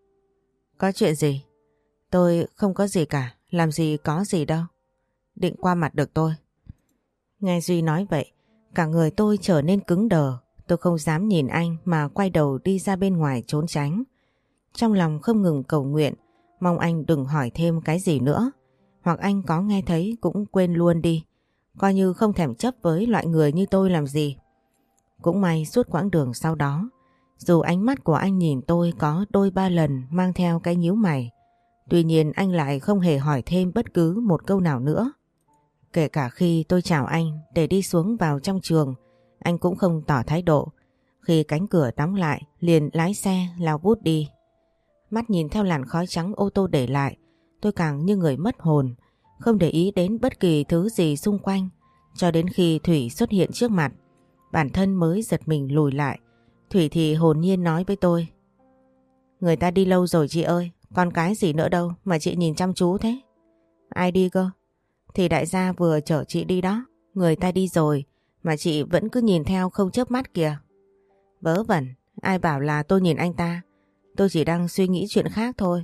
Có chuyện gì? Tôi không có gì cả, làm gì có gì đâu. Định qua mặt được tôi. Nghe Duy nói vậy, cả người tôi trở nên cứng đờ. Tôi không dám nhìn anh mà quay đầu đi ra bên ngoài trốn tránh. Trong lòng không ngừng cầu nguyện, mong anh đừng hỏi thêm cái gì nữa. Hoặc anh có nghe thấy cũng quên luôn đi. Coi như không thèm chấp với loại người như tôi làm gì. Cũng may suốt quãng đường sau đó, dù ánh mắt của anh nhìn tôi có đôi ba lần mang theo cái nhíu mày, tuy nhiên anh lại không hề hỏi thêm bất cứ một câu nào nữa. Kể cả khi tôi chào anh để đi xuống vào trong trường, anh cũng không tỏ thái độ. Khi cánh cửa đóng lại, liền lái xe lao vút đi. Mắt nhìn theo làn khói trắng ô tô để lại, tôi càng như người mất hồn, không để ý đến bất kỳ thứ gì xung quanh, cho đến khi Thủy xuất hiện trước mặt. Bản thân mới giật mình lùi lại. Thủy thì hồn nhiên nói với tôi. Người ta đi lâu rồi chị ơi, còn cái gì nữa đâu mà chị nhìn chăm chú thế. Ai đi cơ? Thì đại gia vừa chở chị đi đó. Người ta đi rồi mà chị vẫn cứ nhìn theo không chớp mắt kìa. Vớ vẩn, ai bảo là tôi nhìn anh ta. Tôi chỉ đang suy nghĩ chuyện khác thôi.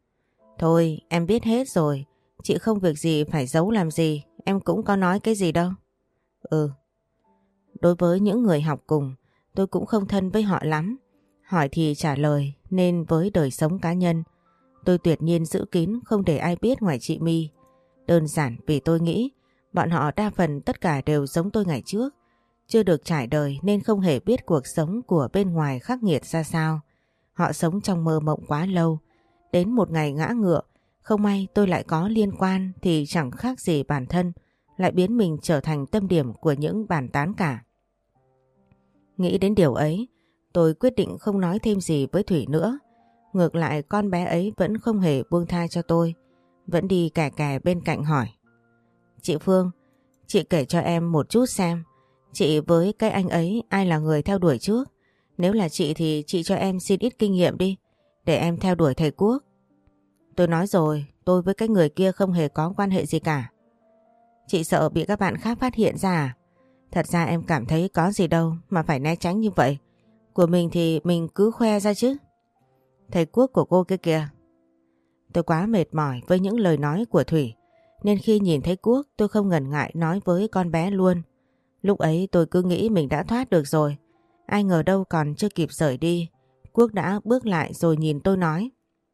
Thôi em biết hết rồi, chị không việc gì phải giấu làm gì, em cũng có nói cái gì đâu. Ừ. Đối với những người học cùng, tôi cũng không thân với họ lắm. Hỏi thì trả lời, nên với đời sống cá nhân, tôi tuyệt nhiên giữ kín không để ai biết ngoài chị My. Đơn giản vì tôi nghĩ bọn họ đa phần tất cả đều giống tôi ngày trước, chưa được trải đời nên không hề biết cuộc sống của bên ngoài khắc nghiệt ra sao. Họ sống trong mơ mộng quá lâu, đến một ngày ngã ngựa, không may tôi lại có liên quan thì chẳng khác gì bản thân lại biến mình trở thành tâm điểm của những bàn tán cả. Nghĩ đến điều ấy, tôi quyết định không nói thêm gì với Thủy nữa. Ngược lại con bé ấy vẫn không hề buông tha cho tôi, vẫn đi kè kè bên cạnh hỏi. Chị Phương, chị kể cho em một chút xem, chị với cái anh ấy ai là người theo đuổi trước? Nếu là chị thì chị cho em xin ít kinh nghiệm đi, để em theo đuổi thầy Quốc. Tôi nói rồi, tôi với cái người kia không hề có quan hệ gì cả. Chị sợ bị các bạn khác phát hiện ra à? Thật ra em cảm thấy có gì đâu mà phải né tránh như vậy. Của mình thì mình cứ khoe ra chứ. Thầy Quốc của cô kia kìa. Tôi quá mệt mỏi với những lời nói của Thủy, nên khi nhìn thấy Quốc tôi không ngần ngại nói với con bé luôn. Lúc ấy tôi cứ nghĩ mình đã thoát được rồi. Ai ngờ đâu còn chưa kịp rời đi, Quốc đã bước lại rồi nhìn tôi nói.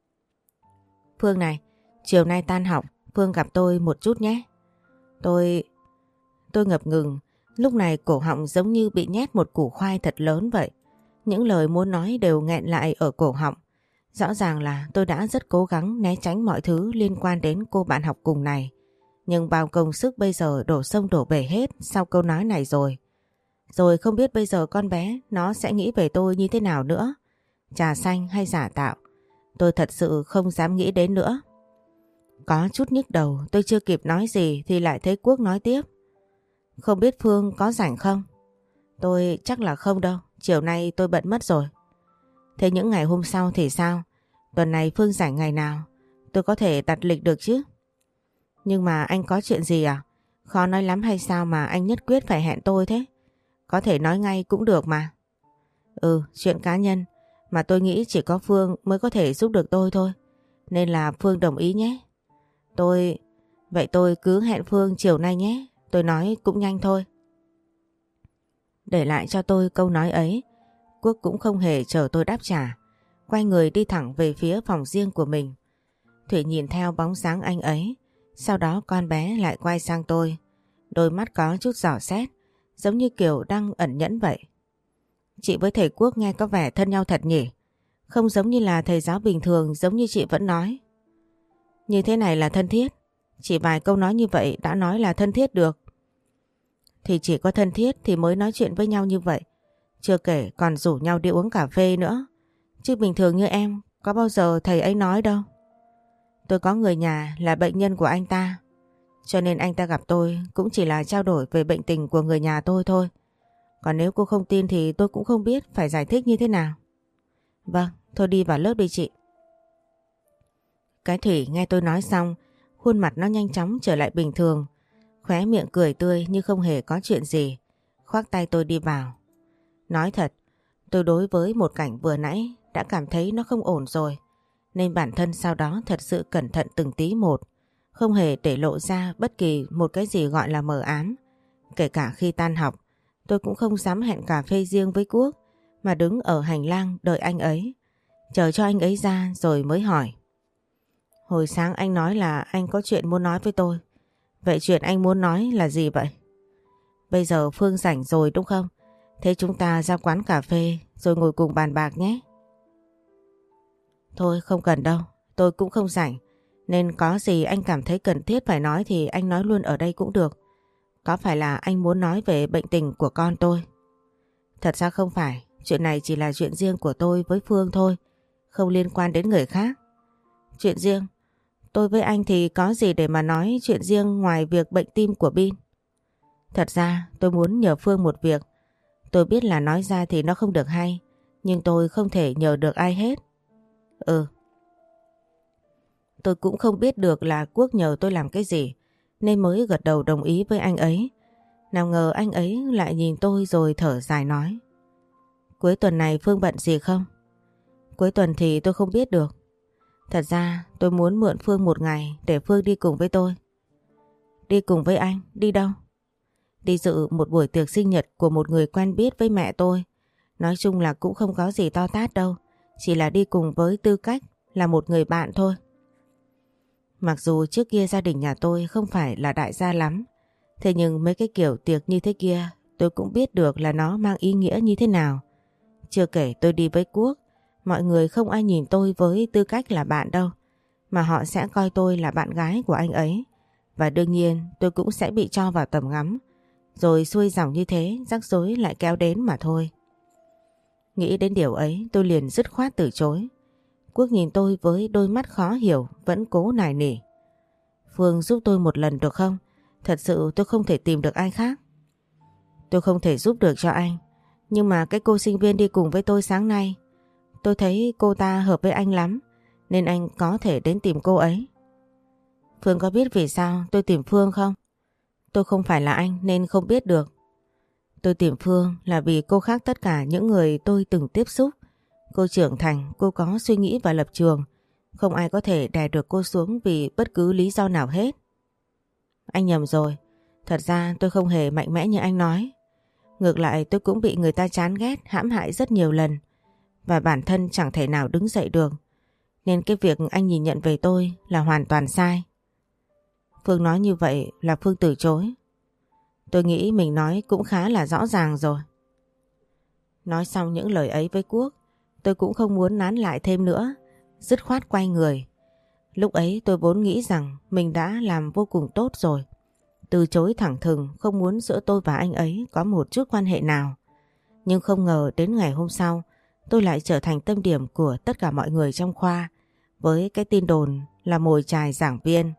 Phương này, chiều nay tan học, Phương gặp tôi một chút nhé. Tôi ngập ngừng, lúc này cổ họng giống như bị nhét một củ khoai thật lớn vậy. Những lời muốn nói đều nghẹn lại ở cổ họng. Rõ ràng là tôi đã rất cố gắng né tránh mọi thứ liên quan đến cô bạn học cùng này. Nhưng bao công sức bây giờ đổ sông đổ bể hết sau câu nói này rồi. Rồi không biết bây giờ con bé nó sẽ nghĩ về tôi như thế nào nữa. Trà xanh hay giả tạo, tôi thật sự không dám nghĩ đến nữa. Có chút nhức đầu, tôi chưa kịp nói gì thì lại thấy Quốc nói tiếp. Không biết Phương có rảnh không? Tôi chắc là không đâu, chiều nay tôi bận mất rồi. Thế những ngày hôm sau thì sao? Tuần này Phương rảnh ngày nào? Tôi có thể đặt lịch được chứ? Nhưng mà anh có chuyện gì à? Khó nói lắm hay sao mà anh nhất quyết phải hẹn tôi thế? Có thể nói ngay cũng được mà. Ừ, chuyện cá nhân mà tôi nghĩ chỉ có Phương mới có thể giúp được tôi thôi. Nên là Phương đồng ý nhé. Vậy tôi cứ hẹn Phương chiều nay nhé. Tôi nói cũng nhanh thôi. Để lại cho tôi câu nói ấy, Quốc cũng không hề chờ tôi đáp trả. Quay người đi thẳng về phía phòng riêng của mình. Thủy nhìn theo bóng dáng anh ấy. Sau đó con bé lại quay sang tôi. Đôi mắt có chút dò xét, giống như kiểu đang ẩn nhẫn vậy. Chị với thầy Quốc nghe có vẻ thân nhau thật nhỉ? Không giống như là thầy giáo bình thường giống như chị vẫn nói. Như thế này là thân thiết. Chỉ vài câu nói như vậy đã nói là thân thiết được. Thì chỉ có thân thiết thì mới nói chuyện với nhau như vậy. Chưa kể còn rủ nhau đi uống cà phê nữa. Chứ bình thường như em có bao giờ thầy ấy nói đâu. Tôi có người nhà là bệnh nhân của anh ta, cho nên anh ta gặp tôi cũng chỉ là trao đổi về bệnh tình của người nhà tôi thôi. Còn nếu cô không tin thì tôi cũng không biết phải giải thích như thế nào. Vâng, thôi đi vào lớp đi chị. Cái Thủy nghe tôi nói xong, khuôn mặt nó nhanh chóng trở lại bình thường, khóe miệng cười tươi như không hề có chuyện gì, khoác tay tôi đi vào. Nói thật, tôi đối với một cảnh vừa nãy đã cảm thấy nó không ổn rồi, nên bản thân sau đó thật sự cẩn thận từng tí một, không hề để lộ ra bất kỳ một cái gì gọi là mờ ám. Kể cả khi tan học, tôi cũng không dám hẹn cà phê riêng với Quốc, mà đứng ở hành lang đợi anh ấy, chờ cho anh ấy ra rồi mới hỏi. Hồi sáng anh nói là anh có chuyện muốn nói với tôi. Vậy chuyện anh muốn nói là gì vậy? Bây giờ Phương rảnh rồi đúng không? Thế chúng ta ra quán cà phê rồi ngồi cùng bàn bạc nhé. Thôi không cần đâu, tôi cũng không rảnh. Nên có gì anh cảm thấy cần thiết phải nói thì anh nói luôn ở đây cũng được. Có phải là anh muốn nói về bệnh tình của con tôi? Thật ra không phải, chuyện này chỉ là chuyện riêng của tôi với Phương thôi, không liên quan đến người khác. Chuyện riêng? Tôi với anh thì có gì để mà nói chuyện riêng ngoài việc bệnh tim của Bin? Thật ra tôi muốn nhờ Phương một việc. Tôi biết là nói ra thì nó không được hay, nhưng tôi không thể nhờ được ai hết. Ừ. Tôi cũng không biết được là Quốc nhờ tôi làm cái gì, nên mới gật đầu đồng ý với anh ấy. Nào ngờ anh ấy lại nhìn tôi rồi thở dài nói. Cuối tuần này Phương bận gì không? Cuối tuần thì tôi không biết được. Thật ra tôi muốn mượn Phương một ngày để Phương đi cùng với tôi. Đi cùng với anh? Đi đâu? Đi dự một buổi tiệc sinh nhật của một người quen biết với mẹ tôi. Nói chung là cũng không có gì to tát đâu, chỉ là đi cùng với tư cách là một người bạn thôi. Mặc dù trước kia gia đình nhà tôi không phải là đại gia lắm, thế nhưng mấy cái kiểu tiệc như thế kia tôi cũng biết được là nó mang ý nghĩa như thế nào. Chưa kể tôi đi với Quốc, mọi người không ai nhìn tôi với tư cách là bạn đâu, mà họ sẽ coi tôi là bạn gái của anh ấy. Và đương nhiên tôi cũng sẽ bị cho vào tầm ngắm, rồi xuôi dòng như thế rắc rối lại kéo đến mà thôi. Nghĩ đến điều ấy tôi liền dứt khoát từ chối. Quốc nhìn tôi với đôi mắt khó hiểu, vẫn cố nài nỉ. Phương giúp tôi một lần được không? Thật sự tôi không thể tìm được ai khác. Tôi không thể giúp được cho anh, nhưng mà cái cô sinh viên đi cùng với tôi sáng nay, tôi thấy cô ta hợp với anh lắm, nên anh có thể đến tìm cô ấy. Phương có biết vì sao tôi tìm Phương không? Tôi không phải là anh nên không biết được. Tôi tìm Phương là vì cô khác tất cả những người tôi từng tiếp xúc. Cô trưởng thành, cô có suy nghĩ và lập trường. Không ai có thể đè được cô xuống vì bất cứ lý do nào hết. Anh nhầm rồi. Thật ra tôi không hề mạnh mẽ như anh nói. Ngược lại tôi cũng bị người ta chán ghét, hãm hại rất nhiều lần. Và bản thân chẳng thể nào đứng dậy được. Nên cái việc anh nhìn nhận về tôi là hoàn toàn sai. Phương nói như vậy là Phương từ chối. Tôi nghĩ mình nói cũng khá là rõ ràng rồi. Nói xong những lời ấy với Quốc, tôi cũng không muốn nán lại thêm nữa, dứt khoát quay người. Lúc ấy tôi vốn nghĩ rằng mình đã làm vô cùng tốt rồi. Từ chối thẳng thừng, không muốn giữa tôi và anh ấy có một chút quan hệ nào. Nhưng không ngờ đến ngày hôm sau, tôi lại trở thành tâm điểm của tất cả mọi người trong khoa, với cái tin đồn là mồi chài giảng viên.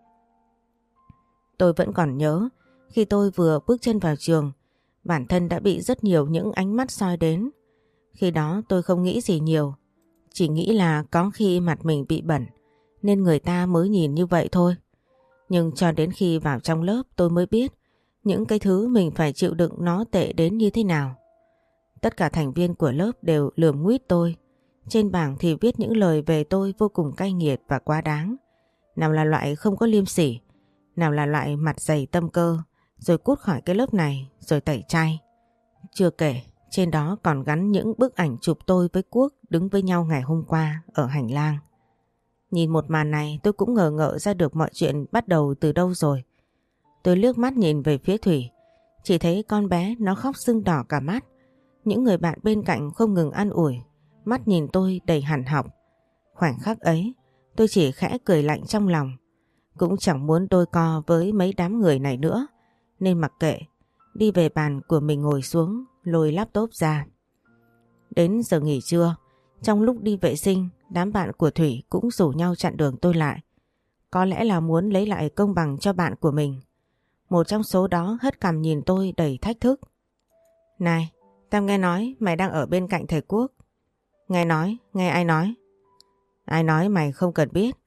Tôi vẫn còn nhớ, khi tôi vừa bước chân vào trường, bản thân đã bị rất nhiều những ánh mắt soi đến. Khi đó tôi không nghĩ gì nhiều, chỉ nghĩ là có khi mặt mình bị bẩn, nên người ta mới nhìn như vậy thôi. Nhưng cho đến khi vào trong lớp tôi mới biết những cái thứ mình phải chịu đựng nó tệ đến như thế nào. Tất cả thành viên của lớp đều lườm nguýt tôi. Trên bảng thì viết những lời về tôi vô cùng cay nghiệt và quá đáng. Nào là loại không có liêm sỉ, nào là loại mặt dày tâm cơ, rồi cút khỏi cái lớp này, rồi tẩy chay. Chưa kể, trên đó còn gắn những bức ảnh chụp tôi với Quốc đứng với nhau ngày hôm qua ở hành lang. Nhìn một màn này tôi cũng ngờ ngợ ra được mọi chuyện bắt đầu từ đâu rồi. Tôi liếc mắt nhìn về phía Thủy, chỉ thấy con bé nó khóc sưng đỏ cả mắt. Những người bạn bên cạnh không ngừng an ủi, mắt nhìn tôi đầy hằn học. Khoảnh khắc ấy, tôi chỉ khẽ cười lạnh trong lòng. Cũng chẳng muốn đôi co với mấy đám người này nữa, nên mặc kệ, đi về bàn của mình ngồi xuống, lôi laptop ra. Đến giờ nghỉ trưa, trong lúc đi vệ sinh, đám bạn của Thủy cũng rủ nhau chặn đường tôi lại. Có lẽ là muốn lấy lại công bằng cho bạn của mình. Một trong số đó hất cằm nhìn tôi đầy thách thức. Này, tao nghe nói mày đang ở bên cạnh thầy Quốc. Nghe nói, nghe ai nói? Ai nói mày không cần biết.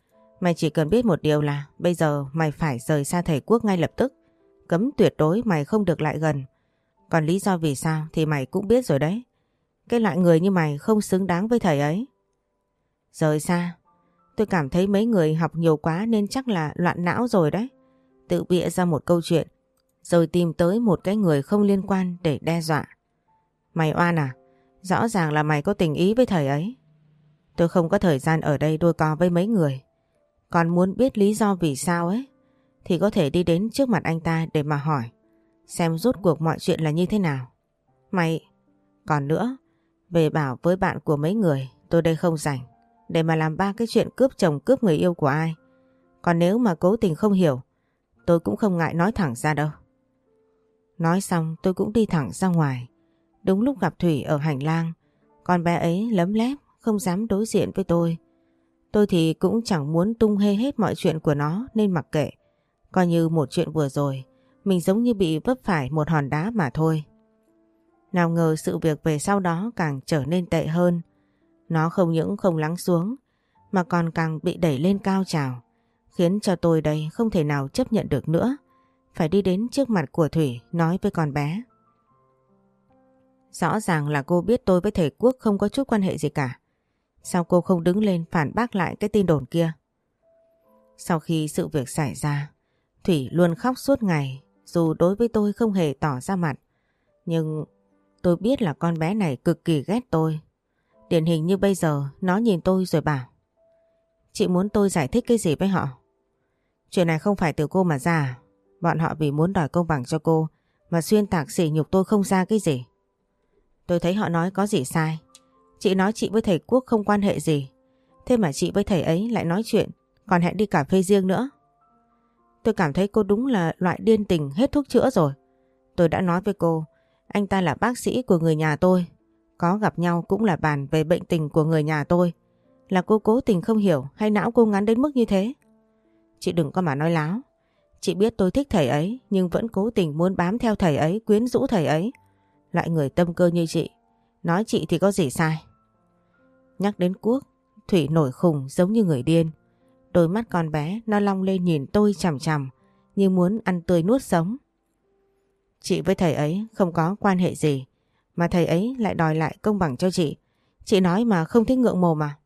Mày chỉ cần biết một điều là bây giờ mày phải rời xa thầy Quốc ngay lập tức. Cấm tuyệt đối mày không được lại gần. Còn lý do vì sao thì mày cũng biết rồi đấy. Cái loại người như mày không xứng đáng với thầy ấy. Rời xa? Tôi cảm thấy mấy người học nhiều quá nên chắc là loạn não rồi đấy. Tự bịa ra một câu chuyện rồi tìm tới một cái người không liên quan để đe dọa. Mày oan à? Rõ ràng là mày có tình ý với thầy ấy. Tôi không có thời gian ở đây đôi co với mấy người. Còn muốn biết lý do vì sao ấy thì có thể đi đến trước mặt anh ta để mà hỏi xem rốt cuộc mọi chuyện là như thế nào. Mày... Còn nữa, về bảo với bạn của mấy người tôi đây không rảnh để mà làm ba cái chuyện cướp chồng cướp người yêu của ai. Còn nếu mà cố tình không hiểu, tôi cũng không ngại nói thẳng ra đâu. Nói xong tôi cũng đi thẳng ra ngoài. Đúng lúc gặp Thủy ở hành lang. Con bé ấy lấm lép không dám đối diện với tôi. Tôi thì cũng chẳng muốn tung hê hết mọi chuyện của nó nên mặc kệ. Coi như một chuyện vừa rồi mình giống như bị vấp phải một hòn đá mà thôi. Nào ngờ sự việc về sau đó càng trở nên tệ hơn. Nó không những không lắng xuống mà còn càng bị đẩy lên cao trào, khiến cho tôi đây không thể nào chấp nhận được nữa. Phải đi đến trước mặt của Thủy nói với con bé. Rõ ràng là cô biết tôi với thầy Quốc không có chút quan hệ gì cả. Sao cô không đứng lên phản bác lại cái tin đồn kia? Sau khi sự việc xảy ra, Thủy luôn khóc suốt ngày, dù đối với tôi không hề tỏ ra mặt. Nhưng tôi biết là con bé này cực kỳ ghét tôi. Điển hình như bây giờ nó nhìn tôi rồi bảo: chị muốn tôi giải thích cái gì với họ? Chuyện này không phải từ cô mà ra à? Bọn họ vì muốn đòi công bằng cho cô mà xuyên tạc sỉ nhục tôi không ra cái gì. Tôi thấy họ nói có gì sai. Chị nói chị với thầy Quốc không quan hệ gì, thế mà chị với thầy ấy lại nói chuyện, còn hẹn đi cà phê riêng nữa. Tôi cảm thấy cô đúng là loại điên tình hết thuốc chữa rồi. Tôi đã nói với cô, anh ta là bác sĩ của người nhà tôi. Có gặp nhau cũng là bàn về bệnh tình của người nhà tôi. Là cô cố tình không hiểu hay não cô ngắn đến mức như thế? Chị đừng có mà nói láo. Chị biết tôi thích thầy ấy nhưng vẫn cố tình muốn bám theo thầy ấy, quyến rũ thầy ấy. Loại người tâm cơ như chị, nói chị thì có gì sai? Nhắc đến Quốc, Thủy nổi khùng giống như người điên. Đôi mắt con bé nó long lên nhìn tôi chằm chằm như muốn ăn tươi nuốt sống. Chị với thầy ấy không có quan hệ gì mà thầy ấy lại đòi lại công bằng cho chị. Chị nói mà không thích ngượng mồm à?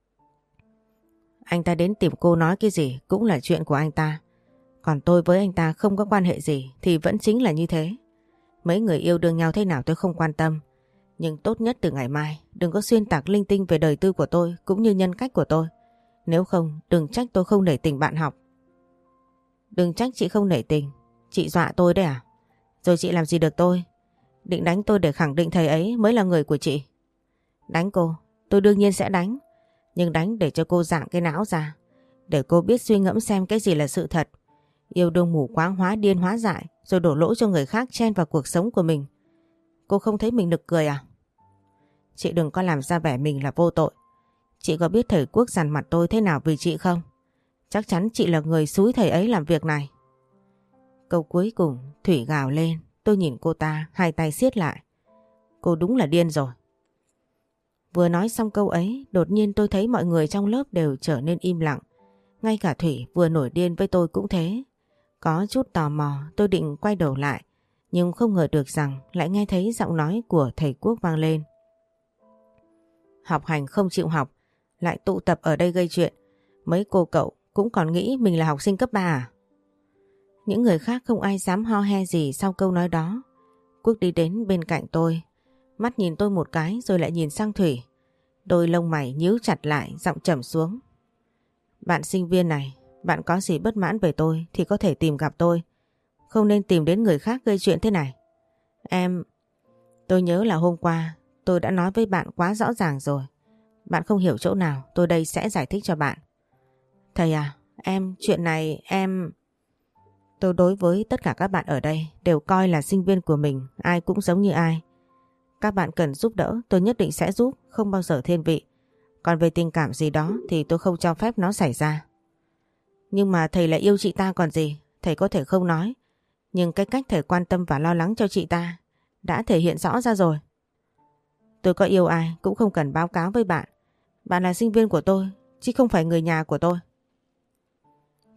Anh ta đến tìm cô nói cái gì cũng là chuyện của anh ta. Còn tôi với anh ta không có quan hệ gì thì vẫn chính là như thế. Mấy người yêu đương nhau thế nào tôi không quan tâm. Nhưng tốt nhất từ ngày mai đừng có xuyên tạc linh tinh về đời tư của tôi cũng như nhân cách của tôi. Nếu không đừng trách tôi không nể tình bạn học. Đừng trách chị không nể tình. Chị dọa tôi đấy à? Rồi chị làm gì được tôi? Định đánh tôi để khẳng định thầy ấy mới là người của chị. Đánh cô, tôi đương nhiên sẽ đánh. Nhưng đánh để cho cô dạng cái não ra. Để cô biết suy ngẫm xem cái gì là sự thật. Yêu đương mù quáng hóa điên hóa dại rồi đổ lỗi cho người khác chen vào cuộc sống của mình. Cô không thấy mình nực cười à? Chị đừng có làm ra vẻ mình là vô tội. Chị có biết thầy Quốc dằn mặt tôi thế nào vì chị không? Chắc chắn chị là người xúi thầy ấy làm việc này. Câu cuối cùng Thủy gào lên. Tôi nhìn cô ta, hai tay siết lại. Cô đúng là điên rồi. Vừa nói xong câu ấy, đột nhiên tôi thấy mọi người trong lớp đều trở nên im lặng. Ngay cả Thủy vừa nổi điên với tôi cũng thế. Có chút tò mò tôi định quay đầu lại, nhưng không ngờ được rằng lại nghe thấy giọng nói của thầy Quốc vang lên. Học hành không chịu học, lại tụ tập ở đây gây chuyện. Mấy cô cậu cũng còn nghĩ mình là học sinh cấp 3 à? Những người khác không ai dám ho he gì sau câu nói đó. Quốc đi đến bên cạnh tôi, mắt nhìn tôi một cái rồi lại nhìn sang Thủy. Đôi lông mày nhíu chặt lại, giọng trầm xuống. Bạn sinh viên này, bạn có gì bất mãn về tôi thì có thể tìm gặp tôi. Không nên tìm đến người khác gây chuyện thế này. Tôi nhớ là hôm qua tôi đã nói với bạn quá rõ ràng rồi. Bạn không hiểu chỗ nào, tôi đây sẽ giải thích cho bạn. Thầy à, chuyện này Tôi đối với tất cả các bạn ở đây đều coi là sinh viên của mình, ai cũng giống như ai. Các bạn cần giúp đỡ, tôi nhất định sẽ giúp, không bao giờ thiên vị. Còn về tình cảm gì đó thì tôi không cho phép nó xảy ra. Nhưng mà thầy lại yêu chị ta còn gì, thầy có thể không nói. Nhưng cái cách thầy quan tâm và lo lắng cho chị ta đã thể hiện rõ ra rồi. Tôi có yêu ai cũng không cần báo cáo với bạn. Bạn là sinh viên của tôi, chứ không phải người nhà của tôi.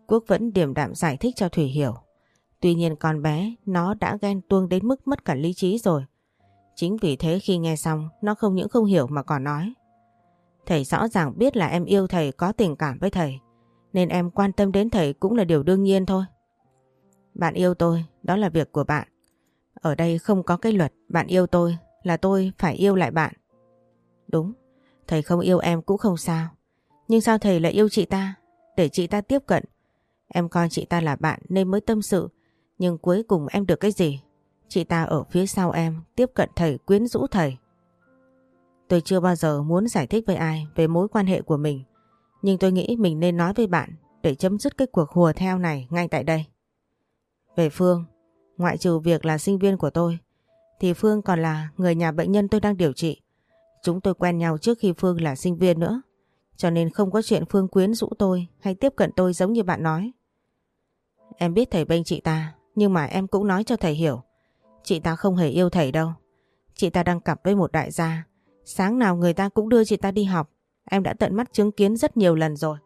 Quốc vẫn điềm đạm giải thích cho Thủy hiểu. Tuy nhiên con bé nó đã ghen tuông đến mức mất cả lý trí rồi. Chính vì thế khi nghe xong nó không những không hiểu mà còn nói: thầy rõ ràng biết là em yêu thầy, có tình cảm với thầy, nên em quan tâm đến thầy cũng là điều đương nhiên thôi. Bạn yêu tôi, đó là việc của bạn. Ở đây không có cái luật bạn yêu tôi là tôi phải yêu lại bạn. Đúng, thầy không yêu em cũng không sao. Nhưng sao thầy lại yêu chị ta? Để chị ta tiếp cận. Em coi chị ta là bạn nên mới tâm sự. Nhưng cuối cùng em được cái gì? Chị ta ở phía sau em, tiếp cận thầy, quyến rũ thầy. Tôi chưa bao giờ muốn giải thích với ai về mối quan hệ của mình. Nhưng tôi nghĩ mình nên nói với bạn để chấm dứt cái cuộc hùa theo này ngay tại đây. Về Phương, ngoại trừ việc là sinh viên của tôi, thì Phương còn là người nhà bệnh nhân tôi đang điều trị. Chúng tôi quen nhau trước khi Phương là sinh viên nữa. Cho nên không có chuyện Phương quyến rũ tôi hay tiếp cận tôi giống như bạn nói. Em biết thầy bênh chị ta, nhưng mà em cũng nói cho thầy hiểu. Chị ta không hề yêu thầy đâu. Chị ta đang cặp với một đại gia. Sáng nào người ta cũng đưa chị ta đi học. Em đã tận mắt chứng kiến rất nhiều lần rồi.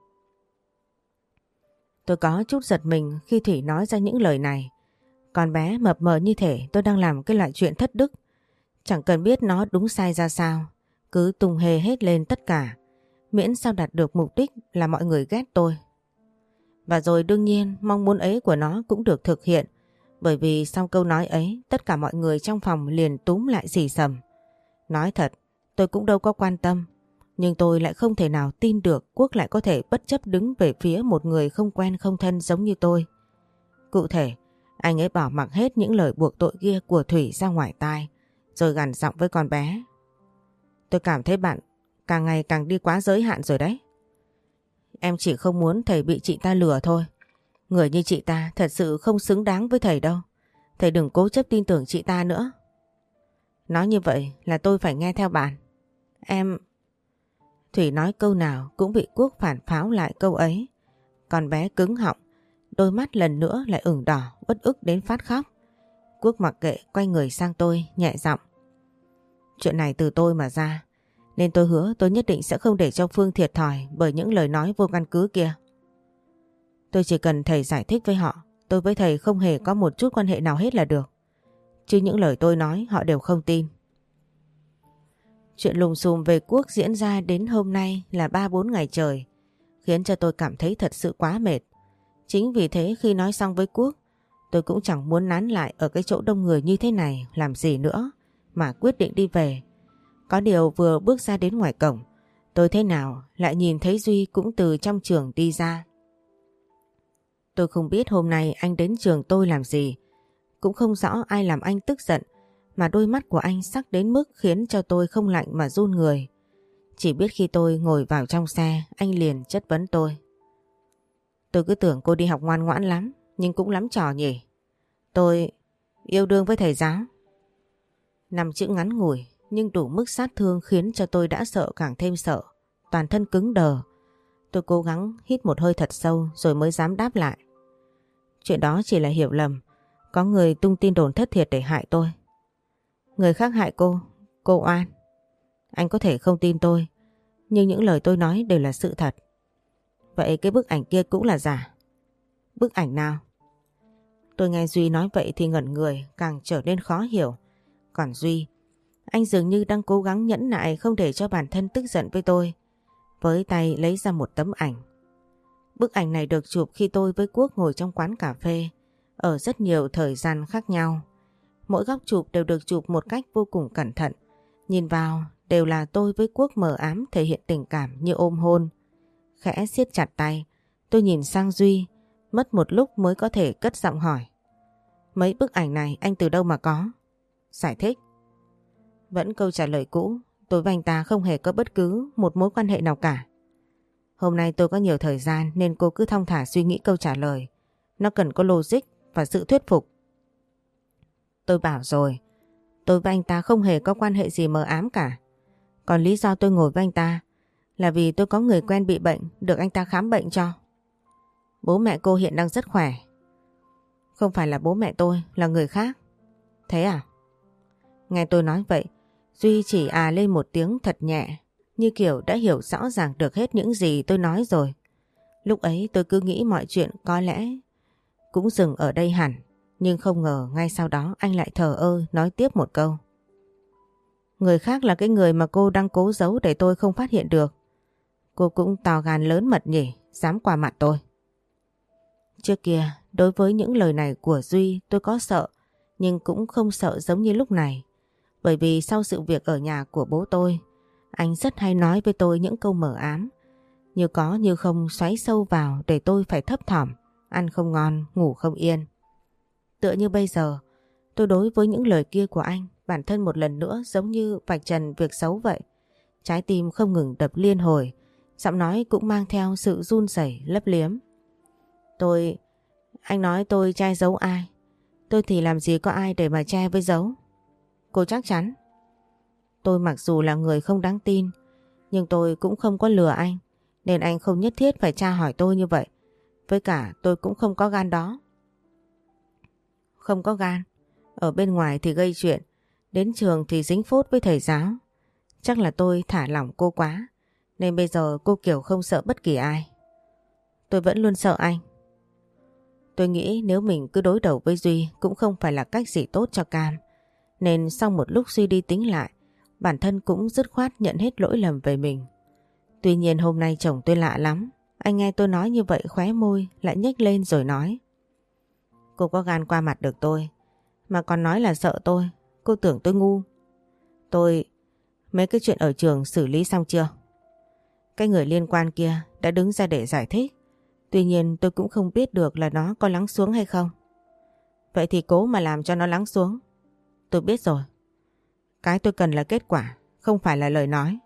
Tôi có chút giật mình khi Thủy nói ra những lời này. Con bé mập mờ như thể tôi đang làm cái loại chuyện thất đức. Chẳng cần biết nó đúng sai ra sao, cứ tung hê hết lên tất cả, miễn sao đạt được mục đích là mọi người ghét tôi. Và rồi đương nhiên mong muốn ấy của nó cũng được thực hiện, bởi vì sau câu nói ấy tất cả mọi người trong phòng liền túm lại xì xầm. Nói thật, tôi cũng đâu có quan tâm, nhưng tôi lại không thể nào tin được Quốc lại có thể bất chấp đứng về phía một người không quen không thân giống như tôi. Cụ thể, anh ấy bỏ mặc hết những lời buộc tội kia của Thủy ra ngoài tai, rồi gằn giọng với con bé. Tôi cảm thấy bạn càng ngày càng đi quá giới hạn rồi đấy. Em chỉ không muốn thầy bị chị ta lừa thôi. Người như chị ta thật sự không xứng đáng với thầy đâu. Thầy đừng cố chấp tin tưởng chị ta nữa. Nói như vậy là tôi phải nghe theo bạn. Em... Thủy nói câu nào cũng bị Quốc phản pháo lại câu ấy. Con bé cứng họng, đôi mắt lần nữa lại ửng đỏ, uất ức đến phát khóc. Quốc mặc kệ quay người sang tôi nhẹ giọng. Chuyện này từ tôi mà ra, nên tôi hứa tôi nhất định sẽ không để cho Phương thiệt thòi bởi những lời nói vô căn cứ kia. Tôi chỉ cần thầy giải thích với họ, tôi với thầy không hề có một chút quan hệ nào hết là được. Chứ những lời tôi nói họ đều không tin. Chuyện lùm xùm về Quốc diễn ra đến hôm nay là 3-4 ngày trời, khiến cho tôi cảm thấy thật sự quá mệt. Chính vì thế khi nói xong với Quốc, tôi cũng chẳng muốn nán lại ở cái chỗ đông người như thế này làm gì nữa, mà quyết định đi về. Có điều vừa bước ra đến ngoài cổng, tôi thế nào lại nhìn thấy Duy cũng từ trong trường đi ra. Tôi không biết hôm nay anh đến trường tôi làm gì, cũng không rõ ai làm anh tức giận, mà đôi mắt của anh sắc đến mức khiến cho tôi không lạnh mà run người. Chỉ biết khi tôi ngồi vào trong xe, anh liền chất vấn tôi. Tôi cứ tưởng cô đi học ngoan ngoãn lắm, nhưng cũng lắm trò nhỉ. Tôi yêu đương với thầy giáo. 5 chữ ngắn ngủi nhưng đủ mức sát thương khiến cho tôi đã sợ càng thêm sợ, toàn thân cứng đờ. Tôi cố gắng hít một hơi thật sâu rồi mới dám đáp lại. Chuyện đó chỉ là hiểu lầm, có người tung tin đồn thất thiệt để hại tôi. Người khác hại cô oan. Anh có thể không tin tôi, nhưng những lời tôi nói đều là sự thật. Vậy cái bức ảnh kia cũng là giả. Bức ảnh nào? Tôi nghe Duy nói vậy thì ngẩn người, càng trở nên khó hiểu. Còn Duy, anh dường như đang cố gắng nhẫn nại không để cho bản thân tức giận với tôi. Với tay lấy ra một tấm ảnh. Bức ảnh này được chụp khi tôi với Quốc ngồi trong quán cà phê, ở rất nhiều thời gian khác nhau. Mỗi góc chụp đều được chụp một cách vô cùng cẩn thận. Nhìn vào đều là tôi với Quốc mờ ám thể hiện tình cảm như ôm hôn. Khẽ siết chặt tay, tôi nhìn sang Duy, mất một lúc mới có thể cất giọng hỏi. Mấy bức ảnh này anh từ đâu mà có? Giải thích. Vẫn câu trả lời cũ, tôi và anh ta không hề có bất cứ một mối quan hệ nào cả. Hôm nay tôi có nhiều thời gian nên cô cứ thong thả suy nghĩ câu trả lời. Nó cần có logic và sự thuyết phục. Tôi bảo rồi, tôi và anh ta không hề có quan hệ gì mờ ám cả. Còn lý do tôi ngồi với anh ta là vì tôi có người quen bị bệnh, được anh ta khám bệnh cho. Bố mẹ cô hiện đang rất khỏe. Không phải là bố mẹ tôi, là người khác. Thế à? Nghe tôi nói vậy, Duy chỉ lên một tiếng thật nhẹ, như kiểu đã hiểu rõ ràng được hết những gì tôi nói rồi. Lúc ấy tôi cứ nghĩ mọi chuyện có lẽ cũng dừng ở đây hẳn. Nhưng không ngờ ngay sau đó anh lại thờ ơ nói tiếp một câu. Người khác là cái người mà cô đang cố giấu để tôi không phát hiện được. Cô cũng to gan lớn mật nhỉ, dám qua mặt tôi. Trước kia, đối với những lời này của Duy tôi có sợ, nhưng cũng không sợ giống như lúc này. Bởi vì sau sự việc ở nhà của bố tôi, anh rất hay nói với tôi những câu mờ ám. Như có như không xoáy sâu vào để tôi phải thấp thỏm, ăn không ngon, ngủ không yên. Tựa như bây giờ, tôi đối với những lời kia của anh, bản thân một lần nữa giống như vạch trần việc xấu vậy. Trái tim không ngừng đập liên hồi, giọng nói cũng mang theo sự run rẩy lấp liếm. Anh nói tôi che giấu ai? Tôi thì làm gì có ai để mà che với giấu? Cô chắc chắn? Tôi mặc dù là người không đáng tin, nhưng tôi cũng không có lừa anh, nên anh không nhất thiết phải tra hỏi tôi như vậy. Với cả tôi cũng không có gan đó. Không có gan? Ở bên ngoài thì gây chuyện, đến trường thì dính phốt với thầy giáo. Chắc là tôi thả lỏng cô quá, nên bây giờ cô kiểu không sợ bất kỳ ai. Tôi vẫn luôn sợ anh. Tôi nghĩ nếu mình cứ đối đầu với Duy cũng không phải là cách gì tốt cho Cam. Nên sau một lúc suy đi tính lại, bản thân cũng dứt khoát nhận hết lỗi lầm về mình. Tuy nhiên hôm nay chồng tôi lạ lắm. Anh nghe tôi nói như vậy khóe môi lại nhếch lên rồi nói. Cô có gan qua mặt được tôi, mà còn nói là sợ tôi. Cô tưởng tôi ngu. Mấy cái chuyện ở trường xử lý xong chưa? Cái người liên quan kia đã đứng ra để giải thích. Tuy nhiên tôi cũng không biết được là nó có lắng xuống hay không. Vậy thì cố mà làm cho nó lắng xuống. Tôi biết rồi. Cái tôi cần là kết quả, không phải là lời nói.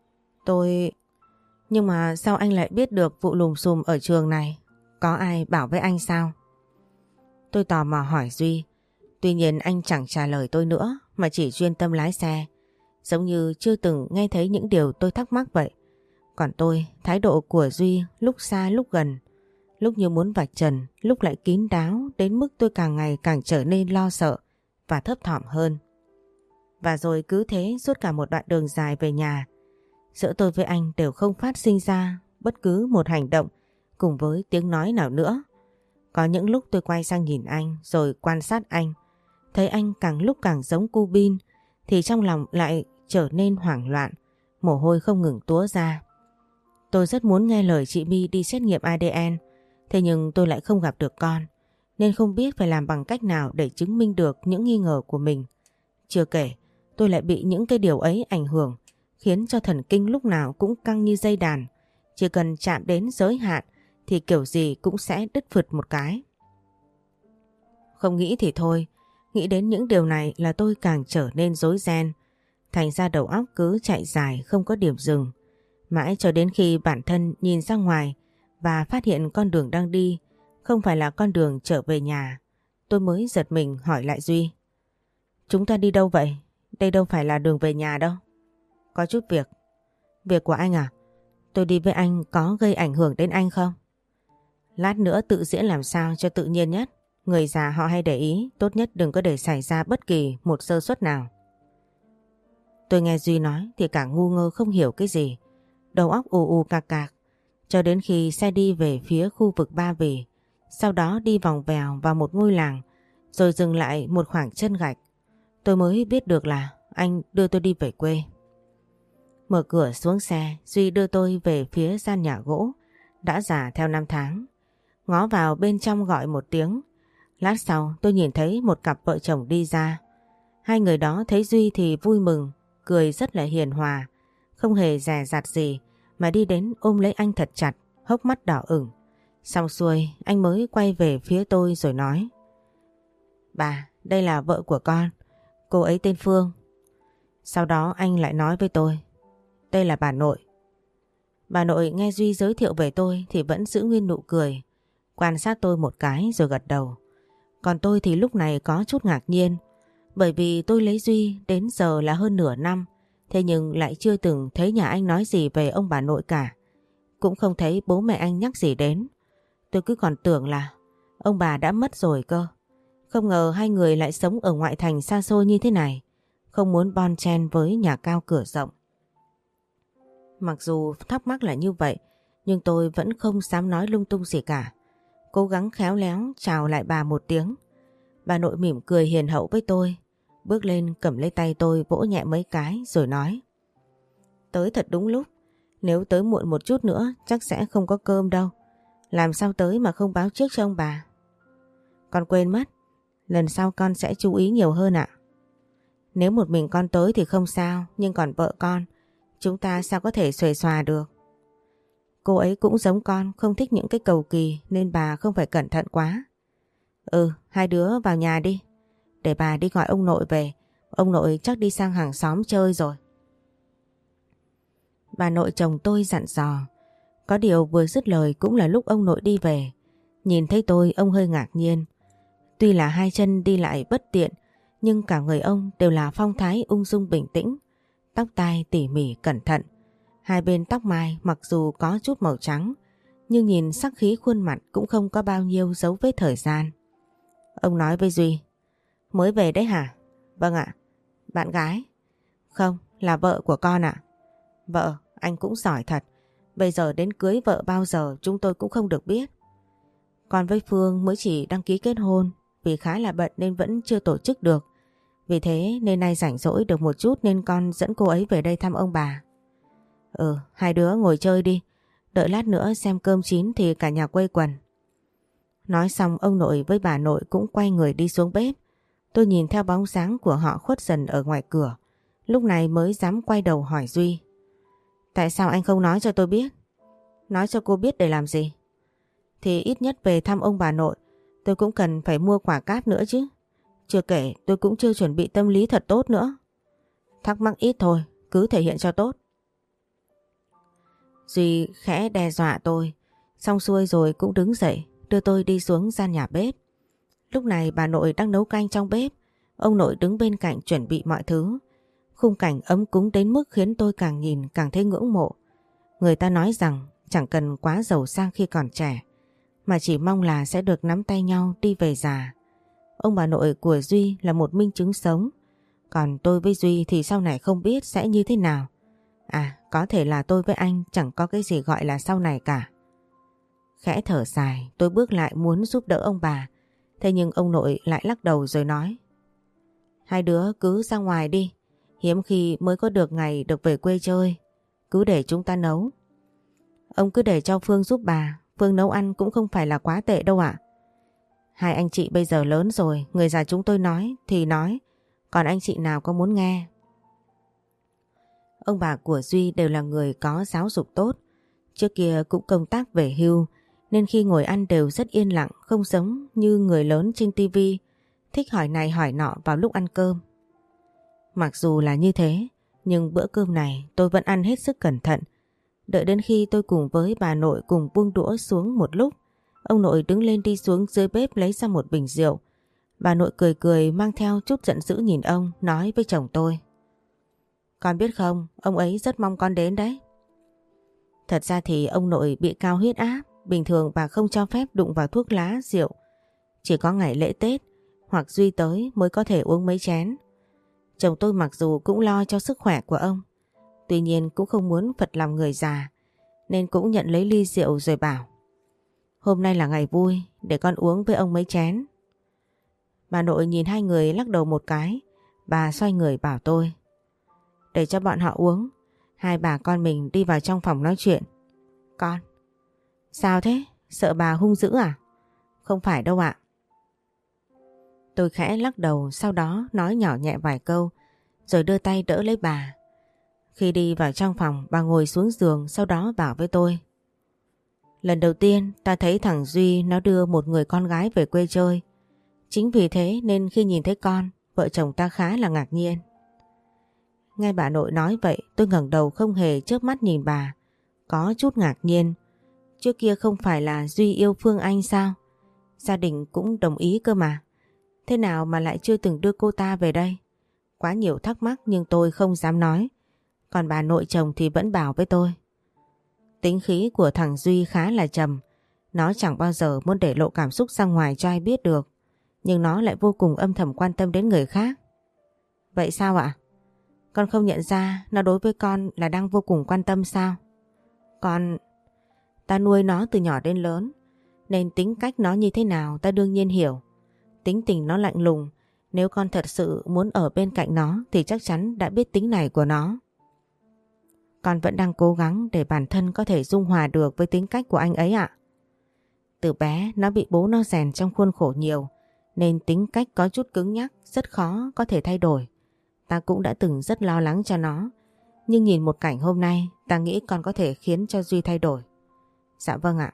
Nhưng mà sao anh lại biết được vụ lùm xùm ở trường này? Có ai bảo với anh sao? Tôi tò mò hỏi Duy. Tuy nhiên anh chẳng trả lời tôi nữa mà chỉ chuyên tâm lái xe. Giống như chưa từng nghe thấy những điều tôi thắc mắc vậy. Còn tôi, thái độ của Duy lúc xa lúc gần, lúc như muốn vạch trần, lúc lại kín đáo đến mức tôi càng ngày càng trở nên lo sợ và thấp thỏm hơn. Và rồi cứ thế suốt cả một đoạn đường dài về nhà, giữa tôi với anh đều không phát sinh ra bất cứ một hành động cùng với tiếng nói nào nữa. Có những lúc tôi quay sang nhìn anh rồi quan sát anh, thấy anh càng lúc càng giống cu bin thì trong lòng lại trở nên hoảng loạn, mồ hôi không ngừng túa ra. Tôi rất muốn nghe lời chị My đi xét nghiệm ADN, thế nhưng tôi lại không gặp được con, nên không biết phải làm bằng cách nào để chứng minh được những nghi ngờ của mình. Chưa kể, tôi lại bị những cái điều ấy ảnh hưởng, khiến cho thần kinh lúc nào cũng căng như dây đàn. Chỉ cần chạm đến giới hạn thì kiểu gì cũng sẽ đứt phượt một cái. Không nghĩ thì thôi, nghĩ đến những điều này là tôi càng trở nên rối ren. Thành ra đầu óc cứ chạy dài không có điểm dừng. Mãi cho đến khi bản thân nhìn ra ngoài và phát hiện con đường đang đi không phải là con đường trở về nhà, tôi mới giật mình hỏi lại Duy. Chúng ta đi đâu vậy? Đây đâu phải là đường về nhà đâu. Có chút việc. Việc của anh à? Tôi đi với anh có gây ảnh hưởng đến anh không? Lát nữa tự diễn làm sao cho tự nhiên nhất. Người già họ hay để ý, tốt nhất đừng có để xảy ra bất kỳ một sơ suất nào. Tôi nghe Duy nói thì cả ngu ngơ không hiểu cái gì. Đầu óc ù ù cạc cạc. Cho đến khi xe đi về phía khu vực Ba Vì, sau đó đi vòng vèo vào một ngôi làng, rồi dừng lại một khoảng chân gạch. Tôi mới biết được là anh đưa tôi đi về quê. Mở cửa xuống xe, Duy đưa tôi về phía gian nhà gỗ đã già theo năm tháng. Ngó vào bên trong gọi một tiếng. Lát sau tôi nhìn thấy một cặp vợ chồng đi ra. Hai người đó thấy Duy thì vui mừng, cười rất là hiền hòa, không hề dè dặt gì mà đi đến ôm lấy anh thật chặt, hốc mắt đỏ ửng. Xong xuôi anh mới quay về phía tôi rồi nói. Bà, đây là vợ của con, cô ấy tên Phương. Sau đó anh lại nói với tôi. Đây là bà nội. Bà nội nghe Duy giới thiệu về tôi thì vẫn giữ nguyên nụ cười, quan sát tôi một cái rồi gật đầu. Còn tôi thì lúc này có chút ngạc nhiên, bởi vì tôi lấy Duy đến giờ là hơn nửa năm, thế nhưng lại chưa từng thấy nhà anh nói gì về ông bà nội cả. Cũng không thấy bố mẹ anh nhắc gì đến. Tôi cứ còn tưởng là ông bà đã mất rồi cơ. Không ngờ hai người lại sống ở ngoại thành xa xôi như thế này, không muốn bon chen với nhà cao cửa rộng. Mặc dù thắc mắc là như vậy, Nhưng tôi vẫn không dám nói lung tung gì cả. Cố gắng khéo léo chào lại bà một tiếng. Bà nội mỉm cười hiền hậu với tôi, bước lên cầm lấy tay tôi vỗ nhẹ mấy cái rồi nói: Tới thật đúng lúc, nếu tới muộn một chút nữa chắc sẽ không có cơm đâu. Làm sao tới mà không báo trước cho ông bà? Con quên mất, lần sau con sẽ chú ý nhiều hơn ạ. Nếu một mình con tới thì không sao, nhưng còn vợ con, chúng ta sao có thể xuề xòa được. Cô ấy cũng giống con, không thích những cái cầu kỳ nên bà không phải cẩn thận quá. Hai đứa vào nhà đi, để bà đi gọi ông nội về. Ông nội chắc đi sang hàng xóm chơi rồi. Bà nội chồng tôi dặn dò. Có điều vừa dứt lời cũng là lúc ông nội đi về. Nhìn thấy tôi ông hơi ngạc nhiên. Tuy là hai chân đi lại bất tiện, nhưng cả người ông đều là phong thái ung dung bình tĩnh. Tóc tai tỉ mỉ cẩn thận. Hai bên tóc mai mặc dù có chút màu trắng, nhưng nhìn sắc khí khuôn mặt cũng không có bao nhiêu dấu vết thời gian. Ông nói với Duy: Mới về đấy hả? Vâng ạ. Bạn gái? Không, là vợ của con ạ. Vợ, anh cũng giỏi thật. Bây giờ đến cưới vợ bao giờ chúng tôi cũng không được biết. Con với Phương mới chỉ đăng ký kết hôn, vì khá là bận nên vẫn chưa tổ chức được. Vì thế nên nay rảnh rỗi được một chút nên con dẫn cô ấy về đây thăm ông bà. Hai đứa ngồi chơi đi. Đợi lát nữa xem cơm chín thì cả nhà quây quần. Nói xong ông nội với bà nội cũng quay người đi xuống bếp. Tôi nhìn theo bóng dáng của họ khuất dần ở ngoài cửa. Lúc này mới dám quay đầu hỏi Duy: Tại sao anh không nói cho tôi biết? Nói cho cô biết để làm gì? Thì ít nhất về thăm ông bà nội tôi cũng cần phải mua quả cáp nữa chứ. Chưa kể tôi cũng chưa chuẩn bị tâm lý thật tốt nữa. Thắc mắc ít thôi, cứ thể hiện cho tốt. Duy khẽ đe dọa tôi, xong xuôi rồi cũng đứng dậy đưa tôi đi xuống gian nhà bếp. Lúc này bà nội đang nấu canh trong bếp, ông nội đứng bên cạnh chuẩn bị mọi thứ. Khung cảnh ấm cúng đến mức khiến tôi càng nhìn càng thấy ngưỡng mộ. Người ta nói rằng chẳng cần quá giàu sang khi còn trẻ, mà chỉ mong là sẽ được nắm tay nhau đi về già. Ông bà nội của Duy là một minh chứng sống, còn tôi với Duy thì sau này không biết sẽ như thế nào. Có thể là tôi với anh chẳng có cái gì gọi là sau này cả. Khẽ thở dài, tôi bước lại muốn giúp đỡ ông bà. Thế nhưng ông nội lại lắc đầu rồi nói: Hai đứa cứ ra ngoài đi, hiếm khi mới có được ngày được về quê chơi. Cứ để chúng ta nấu. Ông cứ để cho Phương giúp bà, Phương nấu ăn cũng không phải là quá tệ đâu ạ. Hai anh chị bây giờ lớn rồi, người già chúng tôi nói thì nói, còn anh chị nào có muốn nghe. Ông bà của Duy đều là người có giáo dục tốt. Trước kia cũng công tác về hưu, nên khi ngồi ăn đều rất yên lặng, không giống như người lớn trên tivi, thích hỏi này hỏi nọ vào lúc ăn cơm. Mặc dù là như thế, nhưng bữa cơm này tôi vẫn ăn hết sức cẩn thận. Đợi đến khi tôi cùng với bà nội cùng buông đũa xuống một lúc, ông nội đứng lên đi xuống dưới bếp lấy ra một bình rượu. Bà nội cười cười mang theo chút giận dữ nhìn ông, nói với chồng tôi: Con biết không, ông ấy rất mong con đến đấy. Thật ra thì ông nội bị cao huyết áp, bình thường bà không cho phép đụng vào thuốc lá, rượu. Chỉ có ngày lễ Tết hoặc Duy tới mới có thể uống mấy chén. Chồng tôi mặc dù cũng lo cho sức khỏe của ông, tuy nhiên cũng không muốn phật lòng người già, nên cũng nhận lấy ly rượu rồi bảo: Hôm nay là ngày vui, để con uống với ông mấy chén. Bà nội nhìn hai người lắc đầu một cái, bà xoay người bảo tôi: Để cho bọn họ uống, hai bà con mình đi vào trong phòng nói chuyện. Con? Sao thế? Sợ bà hung dữ à? Không phải đâu ạ. Tôi khẽ lắc đầu, sau đó nói nhỏ nhẹ vài câu, rồi đưa tay đỡ lấy bà. Khi đi vào trong phòng, bà ngồi xuống giường, sau đó bảo với tôi: Lần đầu tiên ta thấy thằng Duy nó đưa một người con gái về quê chơi. Chính vì thế nên khi nhìn thấy con, vợ chồng ta khá là ngạc nhiên. Nghe bà nội nói vậy, tôi ngẩng đầu không hề chớp mắt nhìn bà, có chút ngạc nhiên. Trước kia không phải là Duy yêu Phương Anh sao? Gia đình cũng đồng ý cơ mà. Thế nào mà lại chưa từng đưa cô ta về đây? Quá nhiều thắc mắc nhưng tôi không dám nói. Còn bà nội chồng thì vẫn bảo với tôi: Tính khí của thằng Duy khá là trầm. Nó chẳng bao giờ muốn để lộ cảm xúc ra ngoài cho ai biết được. Nhưng nó lại vô cùng âm thầm quan tâm đến người khác. Vậy sao ạ? Con không nhận ra nó đối với con là đang vô cùng quan tâm sao? Ta nuôi nó từ nhỏ đến lớn, nên tính cách nó như thế nào ta đương nhiên hiểu. Tính tình nó lạnh lùng, nếu con thật sự muốn ở bên cạnh nó thì chắc chắn đã biết tính này của nó. Con vẫn đang cố gắng để bản thân có thể dung hòa được với tính cách của anh ấy ạ. Từ bé nó bị bố nó rèn trong khuôn khổ nhiều, nên tính cách có chút cứng nhắc, rất khó có thể thay đổi. Ta cũng đã từng rất lo lắng cho nó, nhưng nhìn một cảnh hôm nay ta nghĩ con có thể khiến cho Duy thay đổi. Dạ vâng ạ.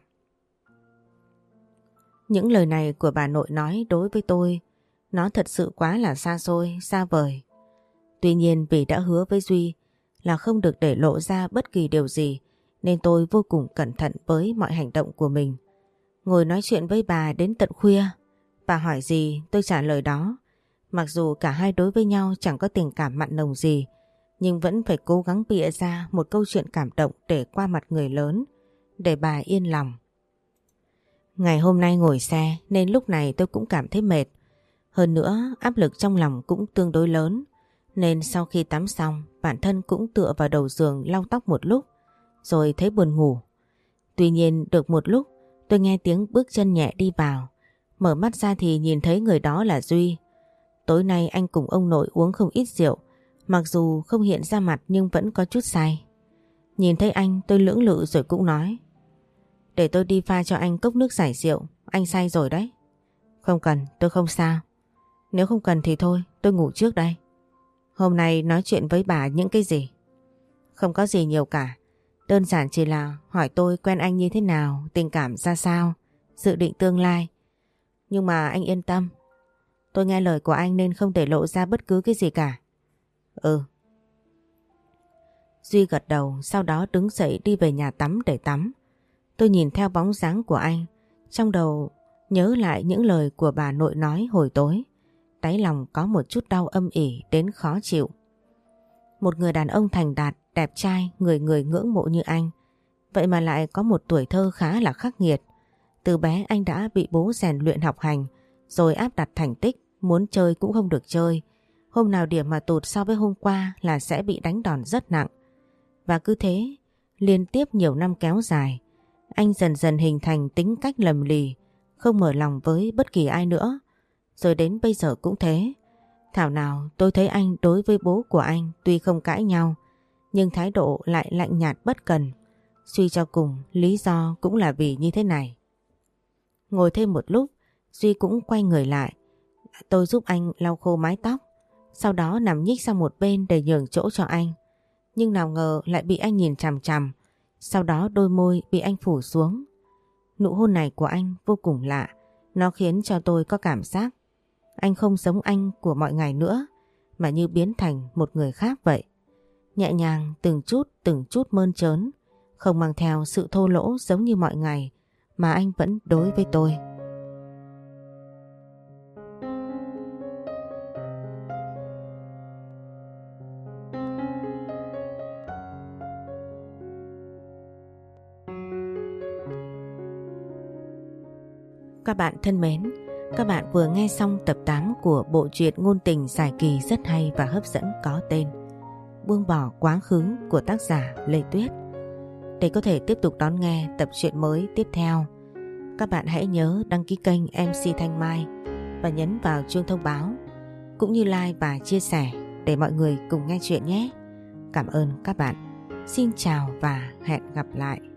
Những lời này của bà nội nói đối với tôi, nó thật sự quá là xa xôi, xa vời. Tuy nhiên vì đã hứa với Duy là không được để lộ ra bất kỳ điều gì, nên tôi vô cùng cẩn thận với mọi hành động của mình. Ngồi nói chuyện với bà đến tận khuya, bà hỏi gì tôi trả lời đó. Mặc dù cả hai đối với nhau chẳng có tình cảm mặn nồng gì, nhưng vẫn phải cố gắng bịa ra một câu chuyện cảm động để qua mặt người lớn, để bà yên lòng. Ngày hôm nay ngồi xe nên lúc này tôi cũng cảm thấy mệt. Hơn nữa áp lực trong lòng cũng tương đối lớn, nên sau khi tắm xong bản thân cũng tựa vào đầu giường lau tóc một lúc, rồi thấy buồn ngủ. Tuy nhiên được một lúc tôi nghe tiếng bước chân nhẹ đi vào. Mở mắt ra thì nhìn thấy người đó là Duy. Tối nay anh cùng ông nội uống không ít rượu, mặc dù không hiện ra mặt nhưng vẫn có chút say. Nhìn thấy anh tôi lưỡng lự rồi cũng nói: để tôi đi pha cho anh cốc nước giải rượu, anh say rồi đấy. Không cần, tôi không sao. Nếu không cần thì thôi, tôi ngủ trước đây. Hôm nay nói chuyện với bà những cái gì? Không có gì nhiều cả. Đơn giản chỉ là hỏi tôi quen anh như thế nào, tình cảm ra sao, dự định tương lai. Nhưng mà anh yên tâm, tôi nghe lời của anh nên không để lộ ra bất cứ cái gì cả. Ừ. Duy gật đầu, sau đó đứng dậy đi về nhà tắm để tắm. Tôi nhìn theo bóng dáng của anh, trong đầu nhớ lại những lời của bà nội nói hồi tối. Đáy lòng có một chút đau âm ỉ đến khó chịu. Một người đàn ông thành đạt, đẹp trai, người người ngưỡng mộ như anh, vậy mà lại có một tuổi thơ khá là khắc nghiệt. Từ bé anh đã bị bố rèn luyện học hành, rồi áp đặt thành tích, muốn chơi cũng không được chơi. Hôm nào điểm mà tụt so với hôm qua là sẽ bị đánh đòn rất nặng. Và cứ thế, liên tiếp nhiều năm kéo dài, anh dần dần hình thành tính cách lầm lì, không mở lòng với bất kỳ ai nữa. Rồi đến bây giờ cũng thế. Thảo nào tôi thấy anh đối với bố của anh tuy không cãi nhau, nhưng thái độ lại lạnh nhạt bất cần. Suy cho cùng, lý do cũng là vì như thế này. Ngồi thêm một lúc, Duy cũng quay người lại. Tôi giúp anh lau khô mái tóc, sau đó nằm nhích sang một bên để nhường chỗ cho anh. Nhưng nào ngờ lại bị anh nhìn chằm chằm, sau đó đôi môi bị anh phủ xuống. Nụ hôn này của anh vô cùng lạ, nó khiến cho tôi có cảm giác anh không giống anh của mọi ngày nữa, mà như biến thành một người khác vậy. Nhẹ nhàng từng chút mơn trớn, không mang theo sự thô lỗ giống như mọi ngày mà anh vẫn đối với tôi. Các bạn thân mến, các bạn vừa nghe xong tập 8 của bộ truyện ngôn tình dài kỳ rất hay và hấp dẫn có tên Buông bỏ quá khứ của tác giả Lê Tuyết. Để có thể tiếp tục đón nghe tập truyện mới tiếp theo, các bạn hãy nhớ đăng ký kênh MC Thanh Mai và nhấn vào chuông thông báo, cũng như like và chia sẻ để mọi người cùng nghe chuyện nhé. Cảm ơn các bạn. Xin chào và hẹn gặp lại.